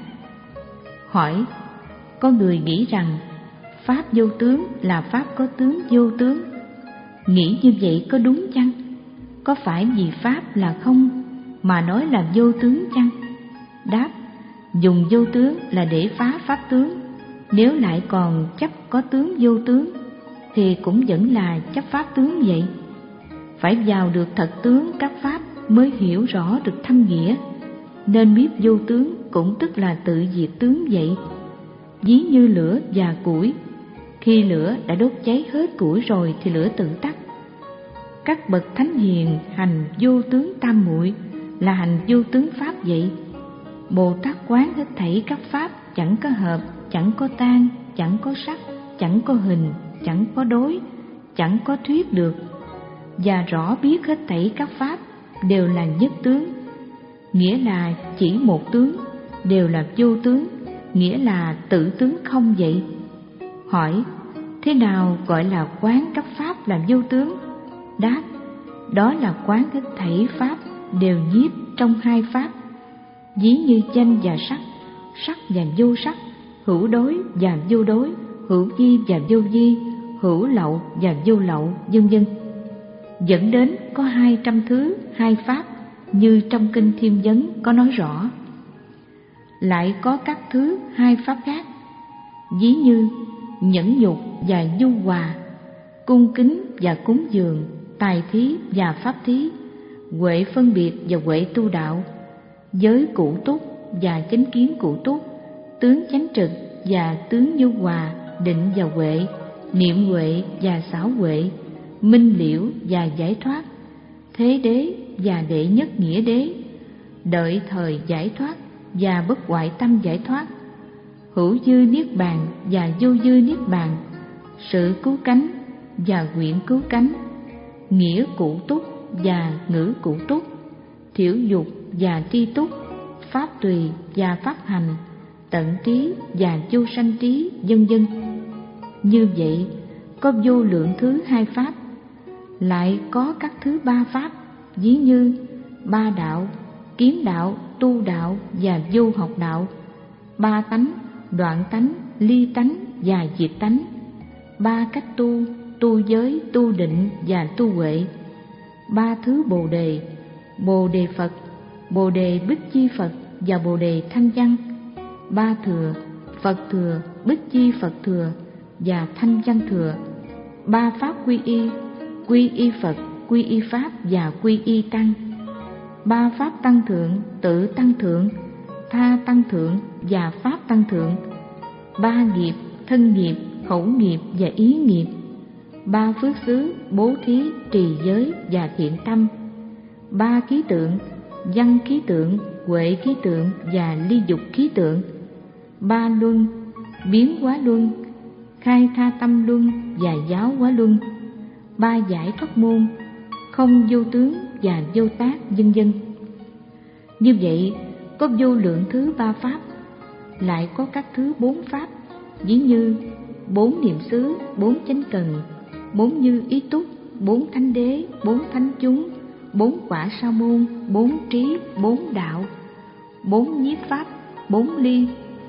Hỏi, có người nghĩ rằng pháp vô tướng là pháp có tướng vô tướng. Nghĩ như vậy có đúng chăng? Có phải vì pháp là không mà nói là vô tướng chăng? Đáp, dùng vô tướng là để phá pháp tướng, nếu lại còn chấp có tướng vô tướng thì cũng vẫn là chấp pháp tướng vậy. Phải vào được thật tướng các pháp mới hiểu rõ được thâm nghĩa, nên biết vô tướng cũng tức là tự diệt tướng vậy. Ví như lửa và củi, khi lửa đã đốt cháy hết củi rồi thì lửa tự tắt. Các bậc thánh hiền hành vô tướng tam muội là hành vô tướng pháp vậy. Bồ Tát quán hết thảy các pháp chẳng có hợp, chẳng có tan, chẳng có sắc, chẳng có hình, chẳng có đối, chẳng có thuyết được, và rõ biết hết thảy các pháp đều là nhất tướng, nghĩa là chỉ một tướng, đều là vô tướng, nghĩa là tự tướng không vậy. Hỏi, thế nào gọi là quán các pháp là vô tướng? Đáp, đó là quán hết thảy pháp đều nhiếp trong hai pháp, ví như danh và sắc, sắc và vô sắc, hữu đối và vô đối, hữu vi và vô vi, hữu lậu và vô lậu, vân vân. Dẫn đến có hai trăm thứ hai pháp, như trong kinh Thiêm Vấn có nói rõ. Lại có các thứ hai pháp khác, ví như nhẫn nhục và nhu hòa, cung kính và cúng dường, tài thí và pháp thí, huệ phân biệt và huệ tu đạo, giới cụ túc và chánh kiến cụ túc, tướng chánh trực và tướng nhu hòa, định và huệ, niệm huệ và xảo huệ, minh liễu và giải thoát, thế đế và đệ nhất nghĩa đế, đợi thời giải thoát và bất hoại tâm giải thoát, hữu dư niết bàn và vô dư niết bàn, sự cứu cánh và nguyện cứu cánh, nghĩa cụ túc và ngữ cụ túc, thiểu dục và tri túc, pháp tùy và pháp hành, tận trí và vô sanh trí, vân vân. Như vậy có vô lượng thứ hai pháp. Lại có các thứ ba pháp, ví như ba đạo, kiến đạo, tu đạo và vô học đạo, ba tánh, đoạn tánh, ly tánh và diệt tánh, ba cách tu, tu giới, tu định và tu huệ, ba thứ bồ đề, bồ đề Phật, bồ đề Bích Chi Phật và bồ đề Thanh Văn, ba thừa, Phật thừa, Bích Chi Phật thừa và Thanh Văn thừa, ba pháp quy y, quy y Phật, quy y Pháp và quy y Tăng, ba pháp tăng thượng, tự tăng thượng, tha tăng thượng và pháp tăng thượng, ba nghiệp, thân nghiệp, khẩu nghiệp và ý nghiệp, ba phước xứ, bố thí, trì giới và thiện tâm, ba ký tượng, văn ký tượng, huệ ký tượng và ly dục ký tượng, ba luân, biến hóa luân, khai tha tâm luân và giáo hóa luân, ba giải thoát môn, không vô tướng và vô tác, vân vân. Như vậy có vô lượng thứ ba pháp. Lại có các thứ bốn pháp, ví như bốn niệm xứ, bốn chánh cần, bốn như ý túc, bốn thánh đế, bốn thánh chúng, bốn quả sa môn, bốn trí, bốn đạo, bốn nhiếp pháp, bốn ly,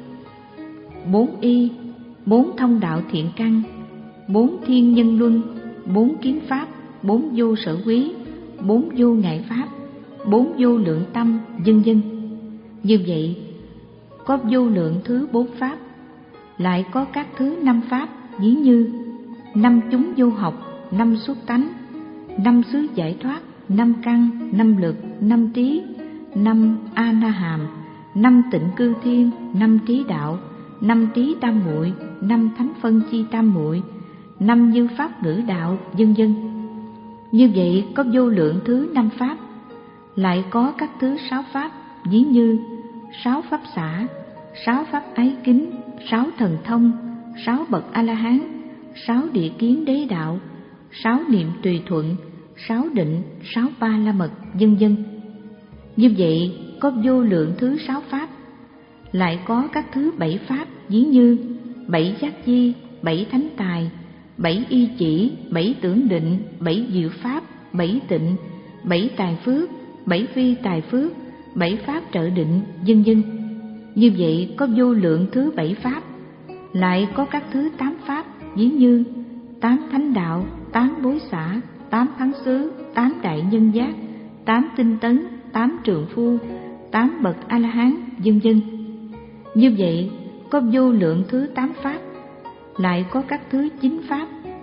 bốn y, bốn thông đạo thiện căn, bốn thiên nhân luân, bốn kiến pháp, bốn vô sở quý, bốn vô ngại pháp, bốn vô lượng tâm, vân vân. Như vậy có vô lượng thứ bốn pháp. Lại có các thứ năm pháp, ví như năm chúng vô học, năm xuất tánh, năm xứ giải thoát, năm căn, năm lực, năm trí, năm a na hàm, năm tịnh cư thiên, năm trí đạo, năm trí tam muội, năm thánh phân chi tam muội, năm như pháp ngữ đạo, vân vân. Như vậy có vô lượng thứ năm pháp. Lại có các thứ sáu pháp, ví như sáu pháp xả, sáu pháp ái kính, sáu thần thông, sáu bậc a la hán, sáu địa kiến đế đạo, sáu niệm tùy thuận, sáu định, sáu ba la mật, vân vân. Như vậy có vô lượng thứ sáu pháp. Lại có các thứ bảy pháp, ví như bảy giác di, bảy thánh tài, bảy y chỉ, bảy tưởng định, bảy diệu pháp, bảy tịnh, bảy tài phước, bảy phi tài phước, bảy pháp trợ định, vân vân. Như vậy có vô lượng thứ bảy pháp. Lại có các thứ tám pháp, ví như tám thánh đạo, tám bối xả, tám thắng xứ, tám đại nhân giác, tám tinh tấn, tám trượng phu, tám bậc a la hán, vân vân. Như vậy có vô lượng thứ tám pháp. Lại có các thứ chín pháp,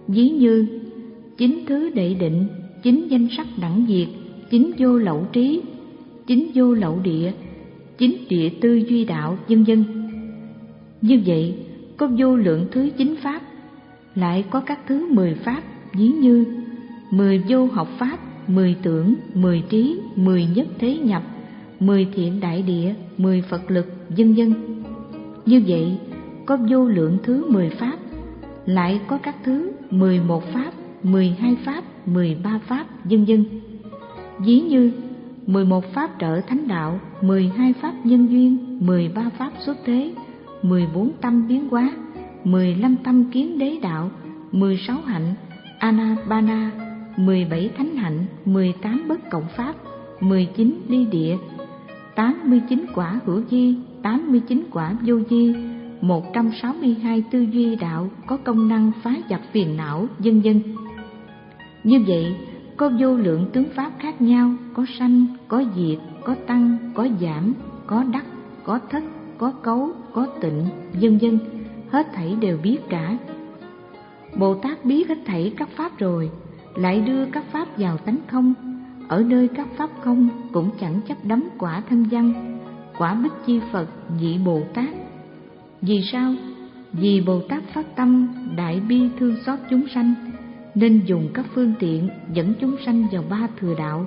Ví như chính thứ đệ định, chính danh sắc đẳng diệt, chính vô lậu trí, chính vô lậu địa, chính địa tư duy đạo, vân vân. Như vậy có vô lượng thứ chính pháp, lại có các thứ mười pháp, ví như mười vô học pháp, mười tưởng, mười trí, mười nhất thế nhập, mười thiện đại địa, mười Phật lực, vân vân. Như vậy có vô lượng thứ mười pháp, lại có các thứ mười một pháp, mười hai pháp, mười ba pháp, vân vân. Ví như mười một pháp trợ thánh đạo, mười hai pháp nhân duyên, mười ba pháp xuất thế, mười bốn tâm biến hóa, mười lăm tâm kiến đế đạo, mười sáu hạnh Anapana, mười bảy thánh hạnh, mười tám bất cộng pháp, mười chín ly địa, tám mươi chín quả hữu vi, tám mươi chín quả vô vi, một trăm sáu mươi hai tư duy đạo có công năng phá dập phiền não, vân vân. Như vậy có vô lượng tướng pháp khác nhau, có sanh, có diệt, có tăng, có giảm, có đắc, có thất, có cấu, có tịnh, vân vân, hết thảy đều biết cả. Bồ Tát biết hết thảy các pháp rồi, lại đưa các pháp vào tánh không. Ở nơi các pháp không cũng chẳng chấp đắm quả thanh văn, quả bích chi Phật vị Bồ Tát. Vì sao? Vì Bồ Tát phát tâm đại bi thương xót chúng sanh, nên dùng các phương tiện dẫn chúng sanh vào ba thừa đạo.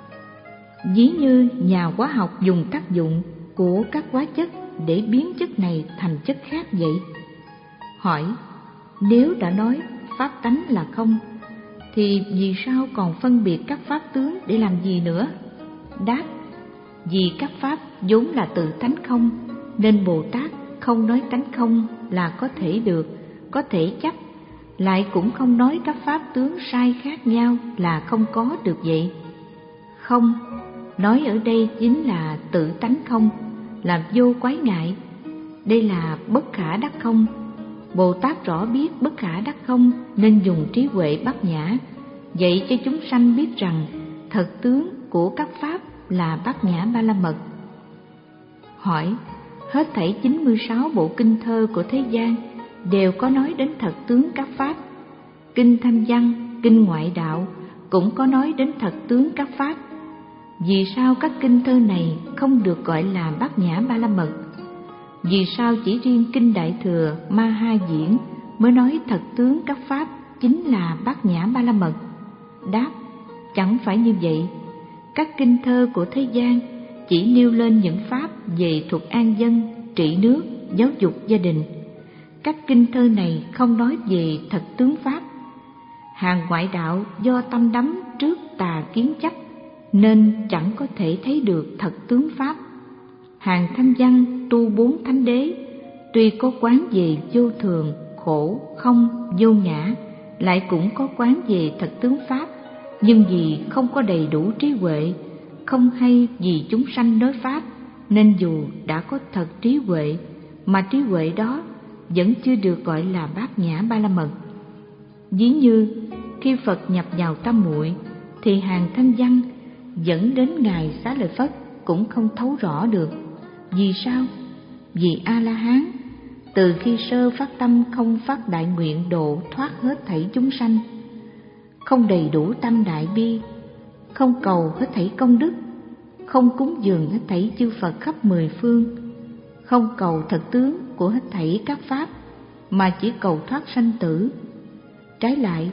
Ví như nhà hóa học dùng tác dụng của các hóa chất để biến chất này thành chất khác vậy. Hỏi, nếu đã nói pháp tánh là không, thì vì sao còn phân biệt các pháp tướng để làm gì nữa? Đáp, vì các pháp vốn là tự tánh không, nên Bồ Tát không nói tánh không là có thể được, có thể chấp, lại cũng không nói các pháp tướng sai khác nhau là không có được vậy. Không, nói ở đây chính là tự tánh không, là vô quái ngại. Đây là bất khả đắc không. Bồ Tát rõ biết bất khả đắc không, nên dùng trí huệ bát nhã dạy cho chúng sanh biết rằng thật tướng của các pháp là bát nhã ba la mật. Hỏi, hết thảy chín mươi sáu bộ kinh thơ của thế gian đều có nói đến thật tướng các pháp. Kinh Thanh Văn, kinh Ngoại Đạo cũng có nói đến thật tướng các pháp. Vì sao các kinh thơ này không được gọi là bát nhã ba la mật? Vì sao chỉ riêng kinh Đại Thừa Ma Ha Diễn mới nói thật tướng các pháp chính là bát nhã ba la mật? Đáp, chẳng phải như vậy. Các kinh thơ của thế gian chỉ nêu lên những pháp về thuật an dân, trị nước, giáo dục gia đình. Các kinh thơ này không nói về thật tướng pháp. Hàng ngoại đạo do tâm đắm trước tà kiến chấp nên chẳng có thể thấy được thật tướng pháp. Hàng Thanh Văn tu bốn thánh đế tuy có quán về vô thường, khổ, không, vô ngã, lại cũng có quán về thật tướng pháp, nhưng vì không có đầy đủ trí huệ, không hay vì chúng sanh nói pháp, nên dù đã có thật trí huệ mà trí huệ đó vẫn chưa được gọi là bát nhã ba la mật. Ví như khi Phật nhập vào tâm muội thì Hàng Thanh Văn dẫn đến ngài Xá Lợi Phất cũng không thấu rõ được. Vì sao? Vì A La Hán từ khi sơ phát tâm không phát đại nguyện độ thoát hết thảy chúng sanh, không đầy đủ tâm đại bi, không cầu hết thảy công đức, không cúng dường hết thảy chư Phật khắp mười phương, không cầu thật tướng của hết thảy các pháp, mà chỉ cầu thoát sanh tử. Trái lại,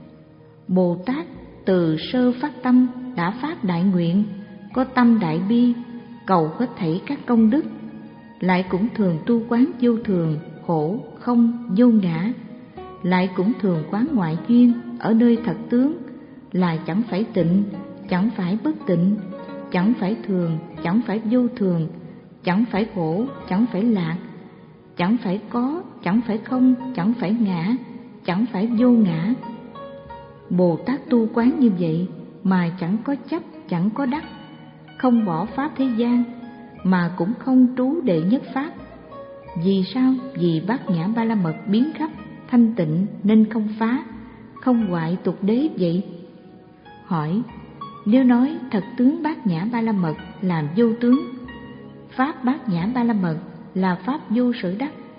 Bồ Tát từ sơ phát tâm đã phát đại nguyện, có tâm đại bi, cầu hết thảy các công đức, lại cũng thường tu quán vô thường, khổ, không, vô ngã, lại cũng thường quán ngoại duyên ở nơi thật tướng, là chẳng phải tịnh, chẳng phải bất tịnh, chẳng phải thường, chẳng phải vô thường, chẳng phải khổ, chẳng phải lạc, chẳng phải có, chẳng phải không, chẳng phải ngã, chẳng phải vô ngã. Bồ Tát tu quán như vậy mà chẳng có chấp, chẳng có đắc, không bỏ pháp thế gian, mà cũng không trú đệ nhất pháp. Vì sao? Vì bát nhã ba la mật biến khắp, thanh tịnh nên không phá, không hoại tục đế vậy. Hỏi, nếu nói thật tướng bát nhã ba la mật làm vô tướng, pháp bát nhã ba la mật là pháp vô sở đắc,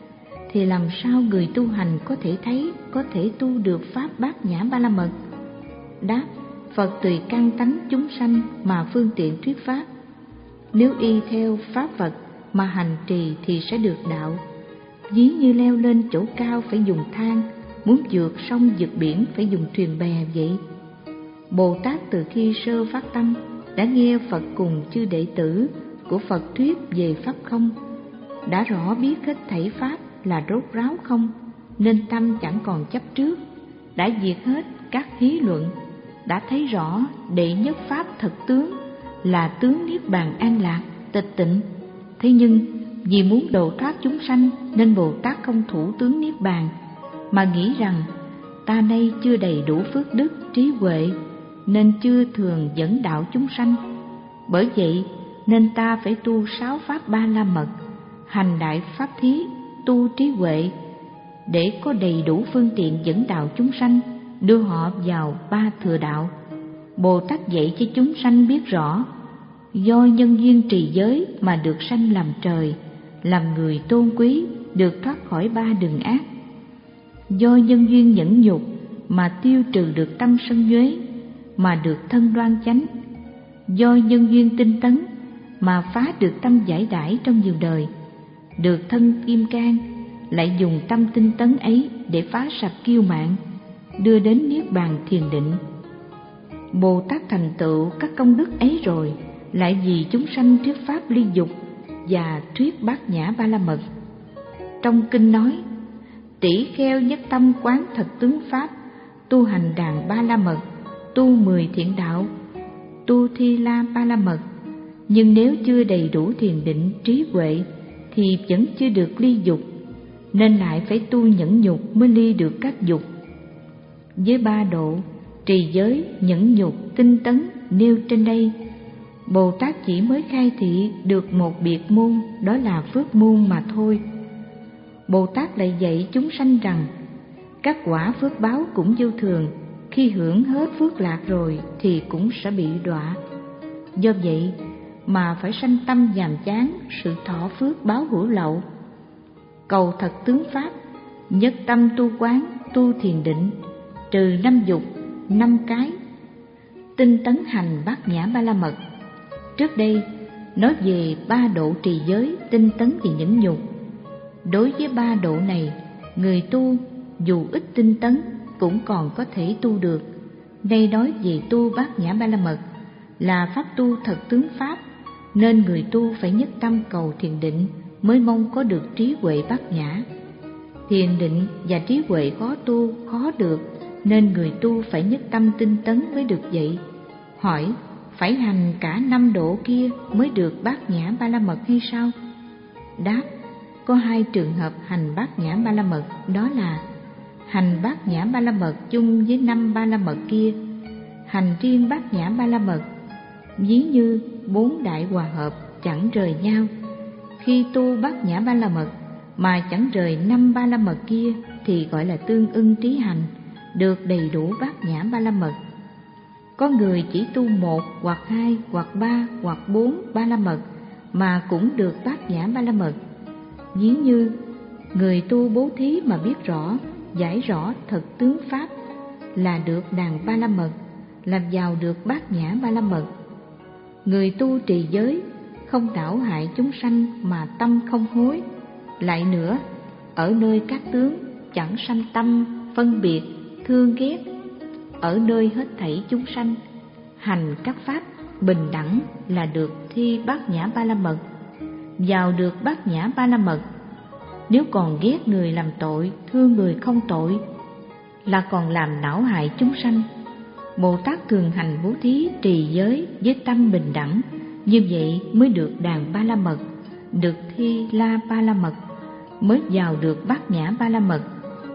thì làm sao người tu hành có thể thấy, có thể tu được pháp Bát Nhã Ba La Mật? Đáp: Phật tùy căn tánh chúng sanh mà phương tiện thuyết pháp. Nếu y theo pháp vật mà hành trì thì sẽ được đạo. Ví như leo lên chỗ cao phải dùng thang, muốn vượt sông vượt biển phải dùng thuyền bè vậy. Bồ Tát từ khi sơ phát tâm đã nghe Phật cùng chư đệ tử của Phật thuyết về pháp không, đã rõ biết hết thảy pháp là rốt ráo không, nên tâm chẳng còn chấp trước, đã diệt hết các thí luận, đã thấy rõ đệ nhất pháp thật tướng là tướng niết bàn an lạc tịch tịnh. Thế nhưng vì muốn độ thoát chúng sanh nên Bồ Tát không thủ tướng niết bàn, mà nghĩ rằng ta nay chưa đầy đủ phước đức trí huệ nên chưa thường dẫn đạo chúng sanh. Bởi vậy nên ta phải tu sáu pháp Ba La Mật, hành đại pháp thí, tu trí huệ, để có đầy đủ phương tiện dẫn đạo chúng sanh, đưa họ vào ba thừa đạo. Bồ Tát dạy cho chúng sanh biết rõ, do nhân duyên trì giới mà được sanh làm trời, làm người tôn quý, được thoát khỏi ba đường ác. Do nhân duyên nhẫn nhục mà tiêu trừ được tâm sân nhuế, mà được thân đoan chánh. Do nhân duyên tinh tấn mà phá được tâm giải đãi trong nhiều đời, được thân kim cang, lại dùng tâm tinh tấn ấy để phá sạch kiêu mạn, đưa đến niết bàn thiền định. Bồ Tát thành tựu các công đức ấy rồi, lại vì chúng sanh thuyết pháp ly dục và thuyết Bát Nhã Ba La Mật. Trong kinh nói: tỷ kheo nhất tâm quán thật tướng pháp, tu hành đàn Ba La Mật, tu mười thiện đạo, tu thi la Ba La Mật. Nhưng nếu chưa đầy đủ thiền định trí huệ thì vẫn chưa được ly dục, nên lại phải tu nhẫn nhục mới ly được các dục. Với ba độ trì giới, nhẫn nhục, tinh tấn nêu trên đây, Bồ Tát chỉ mới khai thị được một biệt môn, đó là phước môn mà thôi. Bồ Tát lại dạy chúng sanh rằng các quả phước báo cũng vô thường, khi hưởng hết phước lạc rồi thì cũng sẽ bị đọa. Do vậy mà phải sanh tâm nhàm chán sự thọ phước báo hữu lậu, cầu thật tướng pháp, nhất tâm tu quán, tu thiền định, trừ năm dục, năm cái, tinh tấn hành Bát Nhã Ba La Mật. Trước đây nói về ba độ trì giới, tinh tấn và nhẫn nhục. Đối với ba độ này, người tu dù ít tinh tấn cũng còn có thể tu được. Đây nói về tu Bát Nhã Ba La Mật là pháp tu thật tướng pháp, nên người tu phải nhất tâm cầu thiền định mới mong có được trí huệ bát nhã. Thiền định và trí huệ khó tu, khó được, nên người tu phải nhất tâm tinh tấn mới được vậy. Hỏi: phải hành cả năm độ kia mới được Bát Nhã Ba La Mật hay sao? Đáp: có hai trường hợp hành Bát Nhã Ba La Mật, đó là hành Bát Nhã Ba La Mật chung với năm Ba La Mật kia, hành riêng Bát Nhã Ba La Mật. Ví như bốn đại hòa hợp chẳng rời nhau, khi tu Bát Nhã Ba La Mật mà chẳng rời năm Ba La Mật kia thì gọi là tương ưng trí hành, được đầy đủ Bát Nhã Ba La Mật. Có người chỉ tu một hoặc hai hoặc ba hoặc bốn Ba La Mật mà cũng được Bát Nhã Ba La Mật. Ví như người tu bố thí mà biết rõ, giải rõ thật tướng pháp là được đàn Ba La Mật, làm giàu được Bát Nhã Ba La Mật. Người tu trì giới không đảo hại chúng sanh mà tâm không hối. Lại nữa, ở nơi các tướng chẳng sanh tâm phân biệt, thương ghét. Ở nơi hết thảy chúng sanh hành các pháp bình đẳng là được thi Bát Nhã Ba La Mật, vào được Bát Nhã Ba La Mật. Nếu còn ghét người làm tội, thương người không tội, là còn làm não hại chúng sanh. Bồ Tát thường hành bố thí trì giới với tâm bình đẳng, như vậy mới được đàn Ba La Mật, được thi la Ba La Mật, mới vào được Bát Nhã Ba La Mật.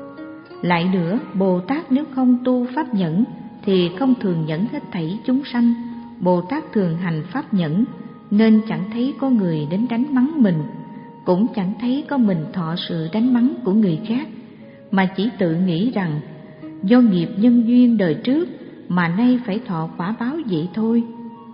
Lại nữa, Bồ Tát nếu không tu pháp nhẫn thì không thường nhẫn hết thảy chúng sanh. Bồ Tát thường hành pháp nhẫn, nên chẳng thấy có người đến đánh mắng mình, cũng chẳng thấy có mình thọ sự đánh mắng của người khác, mà chỉ tự nghĩ rằng do nghiệp nhân duyên đời trước mà nay phải thọ quả báo vậy thôi.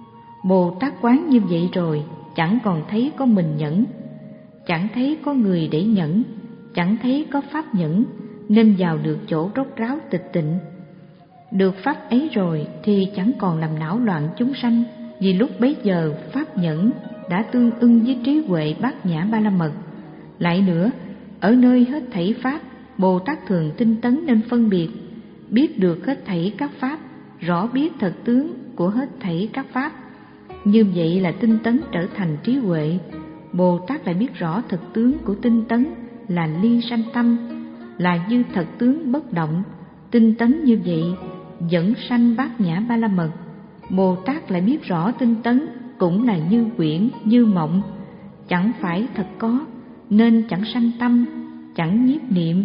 Bồ Tát quán như vậy rồi, chẳng còn thấy có mình nhẫn, chẳng thấy có người để nhẫn, chẳng thấy có pháp nhẫn nên vào được chỗ rốt ráo tịch tịnh. Được pháp ấy rồi thì chẳng còn làm não loạn chúng sanh, vì lúc bấy giờ pháp nhẫn đã tương ưng với trí huệ bát nhã ba la mật. Lại nữa, ở nơi hết thảy pháp, Bồ Tát thường tinh tấn nên phân biệt, biết được hết thảy các pháp, rõ biết thật tướng của hết thảy các pháp. Như vậy là tinh tấn trở thành trí huệ. Bồ Tát lại biết rõ thật tướng của tinh tấn là ly sanh tâm, là như thật tướng bất động. Tinh tấn như vậy dẫn sanh bát nhã ba la mật. Bồ Tát lại biết rõ tinh tấn cũng là như quyển, như mộng, chẳng phải thật có, nên chẳng sanh tâm, chẳng nhiếp niệm.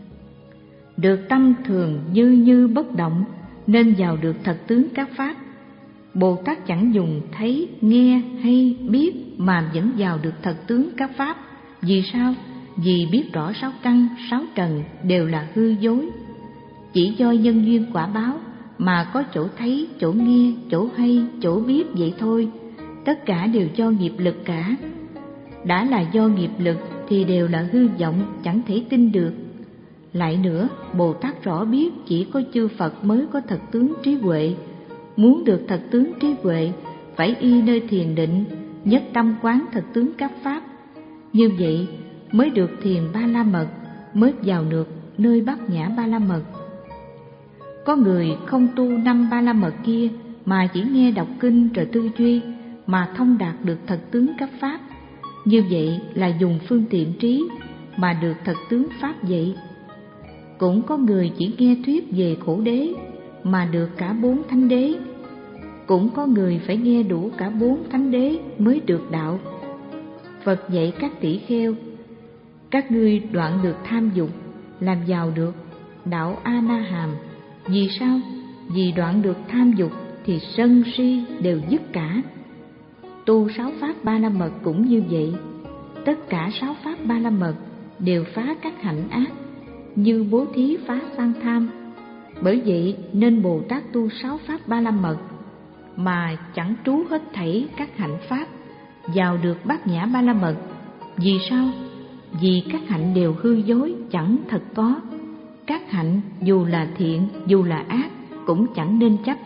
Được tâm thường như như bất động, nên vào được thật tướng các pháp. Bồ Tát chẳng dùng thấy, nghe hay biết mà vẫn vào được thật tướng các pháp. Vì sao? Vì biết rõ sáu căn, sáu trần đều là hư dối. Chỉ do nhân duyên quả báo mà có chỗ thấy, chỗ nghe, chỗ hay, chỗ biết vậy thôi. Tất cả đều do nghiệp lực cả. Đã là do nghiệp lực thì đều là hư vọng, chẳng thể tin được. Lại nữa, Bồ Tát rõ biết chỉ có chư Phật mới có thật tướng trí huệ. Muốn được thật tướng trí huệ, phải y nơi thiền định, nhất tâm quán thật tướng các pháp. Như vậy mới được thiền ba la mật, mới vào được nơi bát nhã ba la mật. Có người không tu năm ba la mật kia, mà chỉ nghe đọc kinh rồi tư duy, mà thông đạt được thật tướng các pháp. Như vậy là dùng phương tiện trí mà được thật tướng pháp vậy. Cũng có người chỉ nghe thuyết về khổ đế mà được cả bốn thánh đế. Cũng có người phải nghe đủ cả bốn thánh đế mới được đạo. Phật dạy các tỷ kheo: các ngươi đoạn được tham dục, làm giàu được đạo A Na Hàm. Vì sao? Vì đoạn được tham dục thì sân si đều dứt cả. Tu sáu pháp ba la mật cũng như vậy. Tất cả sáu pháp ba la mật đều phá các hạnh ác, như bố thí phá sang tham. Bởi vậy nên Bồ Tát tu sáu pháp ba la mật mà chẳng trú hết thảy các hạnh pháp, vào được bát nhã ba la mật. Vì sao? Vì các hạnh đều hư dối, chẳng thật có. Các hạnh dù là thiện, dù là ác cũng chẳng nên chấp.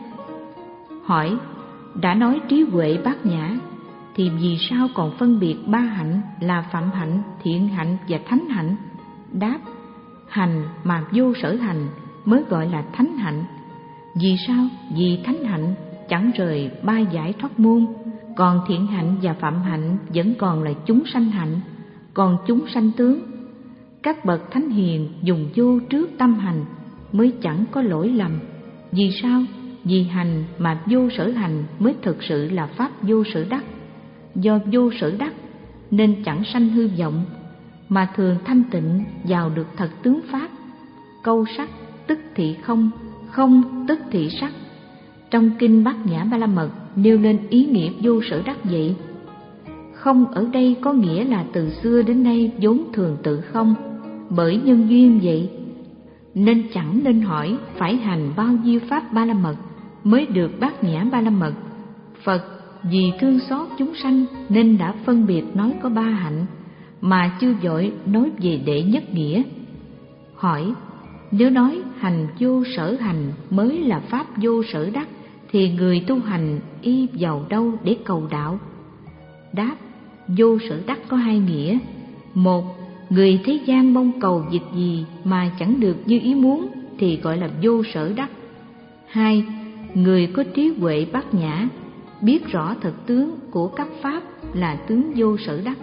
Hỏi: đã nói trí huệ bát nhã, thì vì sao còn phân biệt ba hạnh là phạm hạnh, thiện hạnh và thánh hạnh? Đáp: hành mà vô sở hành mới gọi là thánh hạnh. Vì sao? Vì thánh hạnh chẳng rời ba giải thoát môn, còn thiện hạnh và phạm hạnh vẫn còn là chúng sanh hạnh, còn chúng sanh tướng. Các bậc thánh hiền dùng vô trước tâm hành mới chẳng có lỗi lầm. Vì sao? Vì hành mà vô sở hành mới thực sự là pháp vô sở đắc. Do vô sở đắc nên chẳng sanh hư vọng, mà thường thanh tịnh vào được thật tướng pháp. Câu sắc tức thị không, không tức thị sắc. Trong kinh Bát Nhã Ba La Mật nêu lên ý nghĩa vô sở đắc vậy. Không ở đây có nghĩa là từ xưa đến nay vốn thường tự không, bởi nhân duyên vậy nên chẳng nên hỏi phải hành bao nhiêu pháp ba la mật mới được bát nhã ba la mật. Phật vì thương xót chúng sanh nên đã phân biệt nói có ba hạnh, mà chưa vội nói về đệ nhất nghĩa. Hỏi: nếu nói hành vô sở hành mới là pháp vô sở đắc, thì người tu hành y vào đâu để cầu đạo? Đáp: vô sở đắc có hai nghĩa. Một, người thế gian mong cầu việc gì mà chẳng được như ý muốn thì gọi là vô sở đắc. Hai, người có trí huệ bát nhã, biết rõ thật tướng của các pháp là tướng vô sở đắc.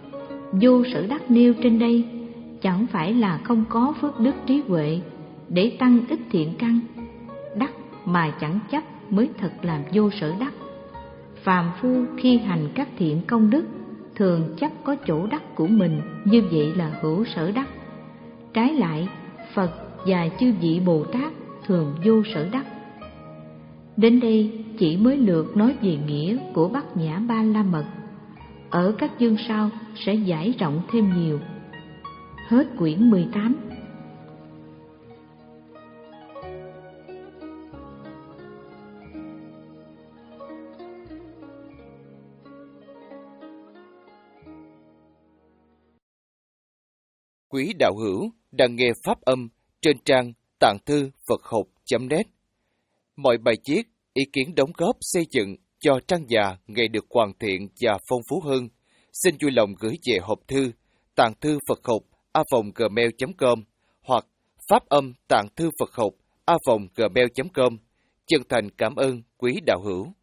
Vô sở đắc nêu trên đây chẳng phải là không có phước đức trí huệ để tăng ích thiện căn. Đắc mà chẳng chấp mới thật làm vô sở đắc. Phàm phu khi hành các thiện công đức thường chấp có chỗ đắc của mình, như vậy là hữu sở đắc. Trái lại, Phật và chư vị Bồ Tát thường vô sở đắc. Đến đây chỉ mới lược nói về nghĩa của Bát Nhã Ba La Mật. Ở các chương sau sẽ giải rộng thêm nhiều. Hết quyển mười tám. quý đạo hữu đang nghe pháp âm trên trang tạng thư Phật học chấm net. Mọi bài viết, ý kiến đóng góp xây dựng cho trang già ngày được hoàn thiện và phong phú hơn, xin vui lòng gửi về hộp thư tạng thư Phật học a vòng gmail chấm com hoặc pháp âm tạng thư Phật học a vòng gmail chấm com. Chân thành cảm ơn quý đạo hữu.